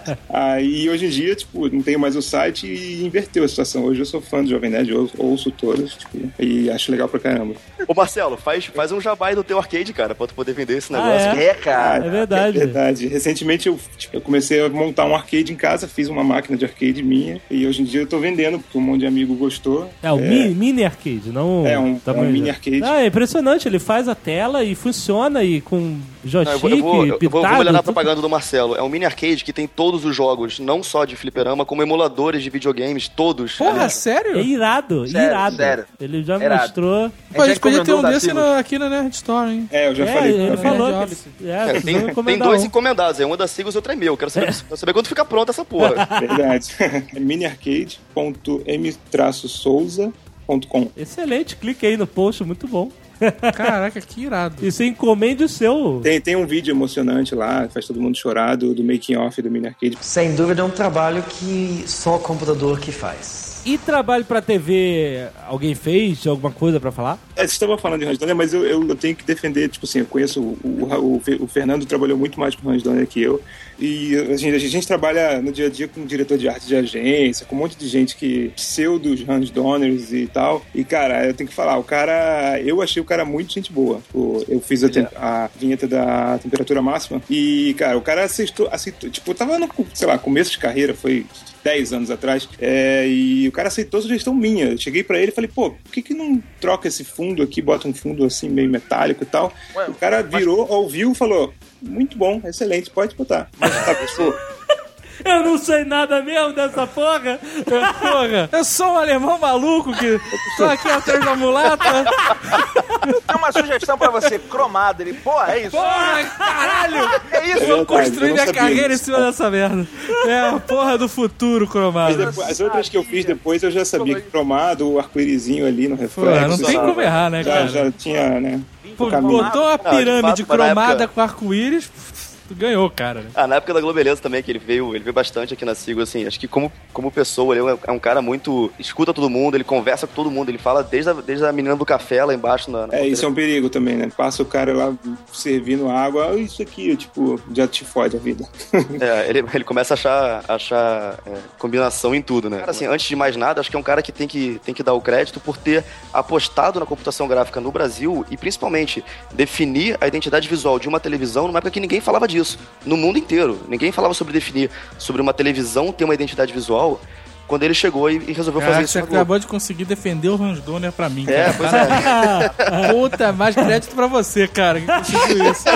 Aí hoje em dia, tipo, não tenho mais o site e inverteu a situação. Hoje eu sou fã do Jovem Nerd, eu ouço todos, tipo, e acho legal pra caramba. Ô, Marcelo, faz, faz um jabá aí do teu arcade, cara, pra tu poder vender esse Ah, negócio. é? É, cara. É verdade. É verdade. Recentemente eu, tipo, eu comecei a montar um arcade em casa, fiz uma máquina de arcade minha, e hoje em dia eu tô vendendo, porque um monte de amigo gostou. É o mini, mini arcade, não É, um- tamanho é um mini de- arcade. Ah, é impressionante, ele faz a tela e funciona e com Não, joystick, eu vou, eu vou, eu vou, pitado, vou olhar na tudo. propaganda do Marcelo. É um mini arcade que tem todos os jogos, não só de fliperama, como emuladores de videogames, todos. Porra, É, sério? É irado, Sério, irado. sério. Ele já Irado. mostrou. Pô, a gente podia ter um encomendou da desse Sigos. no- aqui na Nerd Store, hein? É, eu já É, falei. ele pra- falou Nerd que Office. ele, é, É, precisamos tem, tem encomendar dois um. encomendados, é um da Sigos e outro é meu. Quero saber, quero saber quando fica pronta essa porra. Verdade. É mini arcade ponto m souza ponto com. Excelente, clique aí no post, muito bom. Caraca, que irado. E você encomende o seu. Tem, tem um vídeo emocionante lá, faz todo mundo chorar, do, do making off do mini arcade. Sem dúvida é um trabalho que só o computador que faz. E trabalho pra T V, alguém fez alguma coisa pra falar? É, você estava falando de Hans Donner, mas eu, eu, eu tenho que defender, tipo assim, eu conheço o, o, o, o Fernando trabalhou muito mais com o Hans Donner que eu, e a gente, a gente trabalha no dia a dia com diretor de arte de agência, com um monte de gente que pseudos Hans Donners e tal, e cara, eu tenho que falar, o cara, eu achei o cara muito gente boa. Tipo, eu fiz a, tem- a vinheta da temperatura máxima, e cara, o cara aceitou, aceitou tipo, eu tava no, sei lá, começo de carreira, foi dez anos atrás, é, e o cara aceitou a sugestão minha. Eu cheguei pra ele e falei, pô, por que que não troca esse fundo aqui, bota um fundo assim meio metálico e tal? Ué, o cara virou, ouviu e falou, muito bom, excelente, pode botar. Mas, sabe, tipo, Eu não sei nada mesmo dessa porra. Porra, eu sou um alemão maluco que tô aqui atrás da mulata. Tem uma sugestão pra você, cromado. Ele, porra, é isso. Porra, caralho! É isso. É Eu verdade, construí eu não minha sabia carreira em disso. cima dessa merda. É a porra do futuro, mas cromado. depois- as outras que eu fiz depois eu já sabia que cromado, o arco-írizinho ali no reflexo. Pô, não tem já- como errar, né, já, cara? já tinha, né? Pô, caminho. botou uma Não, de pirâmide fato, mas na cromada época- com arco-íris, tu ganhou, cara. Né? Ah, na época da Globeleza também, que ele veio, ele veio bastante aqui na Sigo, assim, acho que como, como pessoa, ele é um- é um cara muito... escuta todo mundo, ele conversa com todo mundo, ele fala desde a, desde a menina do café lá embaixo na... na É, isso é um perigo também, né? Passa o cara lá servindo água, ah, isso aqui, tipo, já te fode a vida. É, ele, ele começa a achar, achar é, combinação em tudo, né? Cara, assim, antes de mais nada, acho que é um cara que tem que, tem que dar o crédito por ter apostado na computação gráfica no Brasil e, principalmente, definir a identidade visual de uma televisão numa época que ninguém falava disso. No mundo inteiro. Ninguém falava sobre definir, sobre uma televisão ter uma identidade visual quando ele chegou e, e resolveu fazer Caraca, isso. você na Globo. acabou de conseguir defender o Hans Donner pra mim, É, cara. pois é. Puta, mais crédito pra você, cara, que conseguiu isso.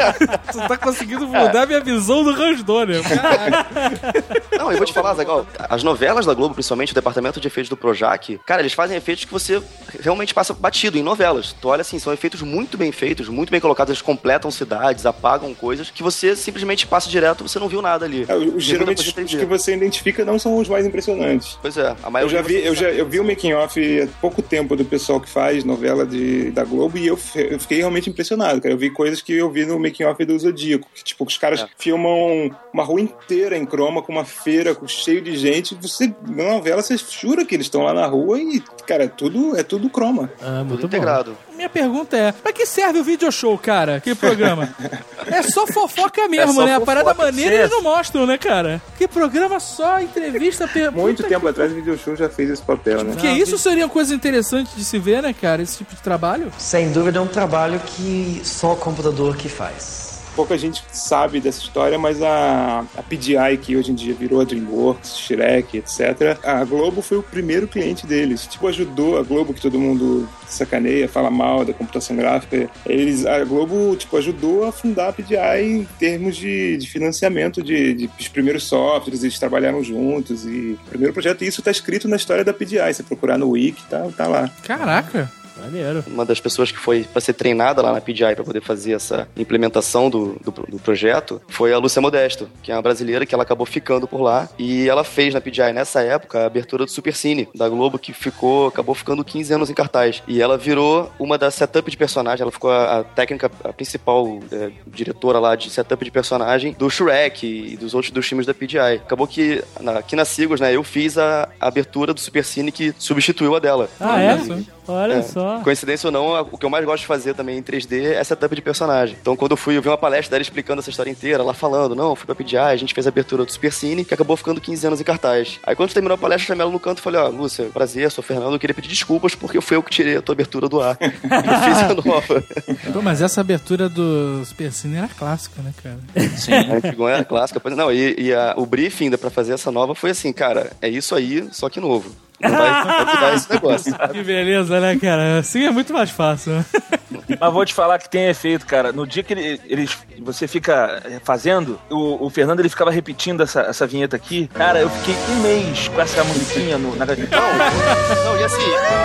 Tu tá conseguindo mudar minha visão do Hans Donner. Caraca. Não, eu vou te falar, Zagal, as novelas da Globo, principalmente o departamento de efeitos do Projac, cara, eles fazem efeitos que você realmente passa batido em novelas. Tu olha assim, são efeitos muito bem feitos, muito bem colocados, eles completam cidades, apagam coisas, que você simplesmente passa direto, você não viu nada ali. É, os- geralmente os que você identifica não são os mais impressionantes. Pois é, a Eu maioria... já vi, eu já eu vi o making off há pouco tempo do pessoal que faz novela de, da Globo e eu, fe- eu fiquei realmente impressionado, cara. Eu vi coisas que eu vi no making off do Zodíaco, que tipo, os caras É. filmam uma rua inteira em croma com uma feira com, cheio de gente. Você, na novela, você jura que eles estão lá na rua e, cara, é tudo, é tudo croma. Ah, Tudo muito bom. integrado. Minha pergunta é, pra que serve o video show, cara? Aquele programa? É só fofoca mesmo, É só né? A parada fofoca, maneira sim. eles não mostram, né, cara? Que programa só, entrevista... Per... Muito Puta tempo atrás o Video Show já fez esse papel, né? Que isso seria uma coisa interessante de se ver, né, cara? Esse tipo de trabalho. Sem dúvida é um trabalho que só o computador que faz. Pouca gente sabe dessa história, mas a, a P D I, que hoje em dia virou a DreamWorks, Shrek, etcétera, a Globo foi o primeiro cliente deles. Tipo, ajudou a Globo, que todo mundo sacaneia, fala mal da computação gráfica. Eles, a Globo, tipo, ajudou a fundar a P D I em termos de, de financiamento de, de, dos primeiros softwares, eles trabalharam juntos. E o primeiro projeto, e isso tá escrito na história da P D I. Se procurar no Wiki, tá, tá lá. Caraca. Maneiro. Uma das pessoas que foi para ser treinada lá na P D I para poder fazer essa implementação do, do, do projeto foi a Lúcia Modesto, que é uma brasileira que ela acabou ficando por lá. E ela fez na P D I, nessa época, a abertura do Supercine, da Globo, que ficou, acabou ficando quinze anos em cartaz. E ela virou uma das setup de personagem, ela ficou a, a técnica, a principal é, diretora lá de setup de personagem do Shrek e dos outros dos filmes da P D I. Acabou que, na, aqui na Sigos, né, eu fiz a, a abertura do Supercine que substituiu a dela. Ah, é? Isso. Olha É. só. Coincidência ou não, o que eu mais gosto de fazer também em três D é setup de personagem. Então, quando eu fui, eu vi uma palestra dela explicando essa história inteira, ela falando, não, fui pra P D I, a gente fez a abertura do Supercine, que acabou ficando quinze anos em cartaz. Aí, quando terminou a palestra, eu chamei ela no canto e falei, ó, Lúcia, prazer, sou o Fernando, eu queria pedir desculpas porque fui eu que tirei a tua abertura do ar. Eu fiz a nova. Pô, mas essa abertura do Supercine era clássica, né, cara? Sim. A antigona era clássica. Pois- Não, e, e a- o briefing ainda pra fazer essa nova foi assim, cara, é isso aí, só que novo. Não vai, vai mudar esse negócio. Que beleza, né, cara? Assim é muito mais fácil, né? Mas vou te falar que tem efeito, cara. No dia que ele, eles, você fica fazendo, o, o Fernando ele ficava repetindo essa, essa vinheta aqui. Cara, eu fiquei um mês com essa musiquinha no, na gatinha. Não, e assim.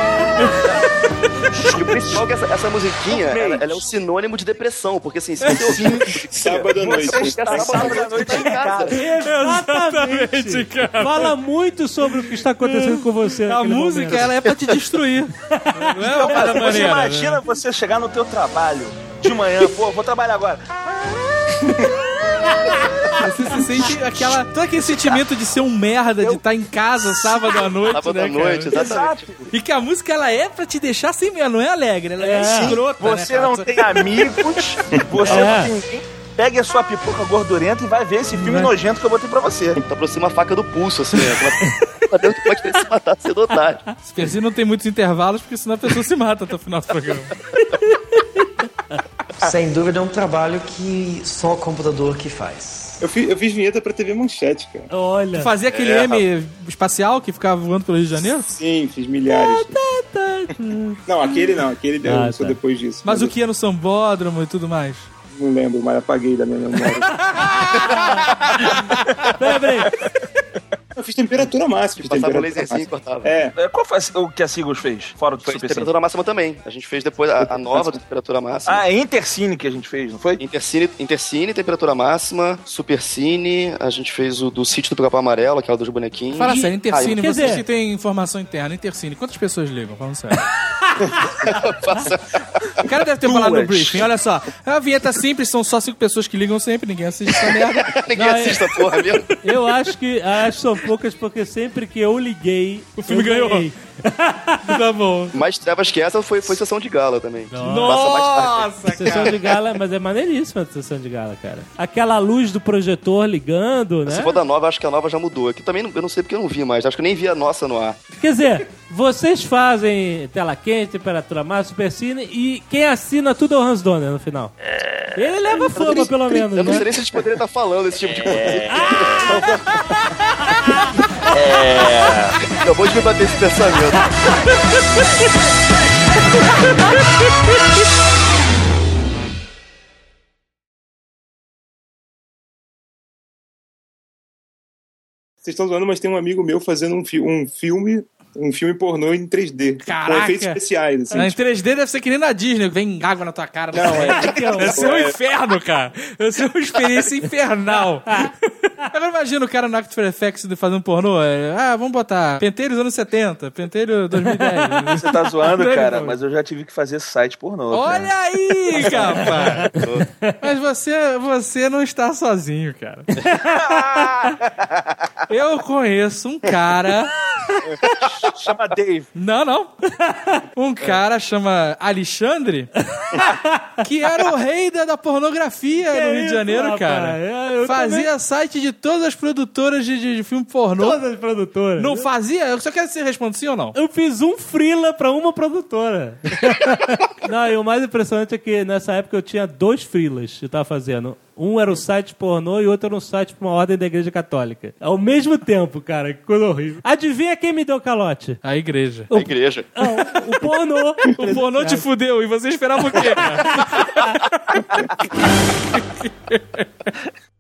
E o principal é que essa, essa musiquinha, ela, ela é um sinônimo de depressão, porque assim, se você ouvir. Sábado à noite. Você está sábado à noite em casa. Exatamente, cara. Fala muito sobre o que está acontecendo com você. A naquele música, momento. ela é pra te destruir. Não é uma Cara, parada você maneira, imagina né? você chegar no teu trabalho de manhã, pô, vou trabalhar agora. Você se sente aquela, todo aquele sentimento de ser um merda, de estar em casa sábado à noite, Sábado né, à noite, cara? exatamente. E que a música, ela é pra te deixar sem... Ela não é alegre, ela é, É. escrota, Você né, não cara? tem amigos, você É. não tem ninguém. Pegue a sua pipoca gordurenta e vai ver esse filme Vai. nojento que eu botei pra você. Tá aproxima a faca do pulso, assim, né? Sabendo que pode ter se matar cedo ou tarde. Supercine não tem muitos intervalos, porque senão a pessoa se mata até o final do programa. Sem dúvida é um trabalho que só o computador que faz. Eu fiz, eu fiz vinheta pra T V Manchete, cara. Olha. Tu fazia aquele É, M espacial que ficava voando pelo Rio de Janeiro? Sim, fiz milhares. Não, aquele não, aquele deu Ah, só tá. depois disso. Mas o eu que ia no Sambódromo e tudo mais? Não lembro, mas apaguei da minha memória. Peraí, peraí. Eu fiz temperatura máxima. Fiz Passava um temperatura laserzinho e máxima. cortava. É, É, qual foi o que a Sigos fez? Fora do Foi Super temperatura máxima também. A gente fez depois a, a nova do temperatura máxima. Ah, é Intercine que a gente fez, não foi? Intercine, Intercine, temperatura máxima, Supercine, a gente fez o do Sítio do Pica-Pau Amarelo, que é o dos bonequinhos. Fala sério, Intercine, Quer você dizer- que tem informação interna, Intercine, quantas pessoas ligam? Falando sério. O cara deve ter Duas. falado no briefing, olha só. É uma vinheta simples, são só cinco pessoas que ligam sempre, ninguém assiste essa merda. Ninguém Não, assiste essa porra mesmo. Eu acho que acho que são poucas, porque sempre que eu liguei, O filme eu ganhou. ganhei. Tá bom. Mais trevas que essa foi, foi sessão de gala também. Nossa, Sessão de gala, mas é maneiríssima a sessão de gala, cara. Aquela luz do projetor ligando, né? Se for da nova, acho que a nova já mudou. Aqui também não- eu não sei porque eu não vi mais. Acho que eu nem vi a nossa no ar. Quer dizer, vocês fazem tela quente, temperatura máxima, supercine, e quem assina tudo é o Hans Donner no final. Ele leva fama, pelo menos, Eu não sei né? nem se a gente poderia estar falando esse tipo de coisa. É. Eu vou de me bater esse pensamento. Vocês estão zoando, mas tem um amigo meu fazendo um, fi- um filme, um filme pornô em três D. Caraca. Com efeitos especiais, assim. Em três D deve ser que nem na Disney, vem água na tua cara. Não, é. Deve ser um inferno, cara. Deve ser uma experiência infernal. Agora imagina o cara no After Effects fazendo um pornô. é, Ah, vamos botar penteiro dos anos setenta, penteiro dois mil e dez. Você tá zoando, Dele, cara, pô. mas eu já tive que fazer site pornô. Olha cara. aí, rapaz. Mas você, você não está sozinho, cara. Eu conheço um cara... Chama Dave. Não, não. Um cara chama Alexandre, que era o rei da, da pornografia Que no Rio isso, de Janeiro, rapaz? cara. Eu- eu Fazia site de todas as produtoras de, de, de filme pornô. Todas as produtoras. Não fazia? Eu só quero que você responda sim ou não. Eu fiz um freela pra uma produtora. Não, e o mais impressionante é que nessa época eu tinha dois freelas que eu tava fazendo. Um era o site pornô e outro era um site pra uma ordem da Igreja Católica. Ao mesmo tempo, cara, que coisa horrível. Adivinha quem me deu calote? A igreja. A igreja. Não, o pornô. O pornô te fudeu e você esperava o quê, cara?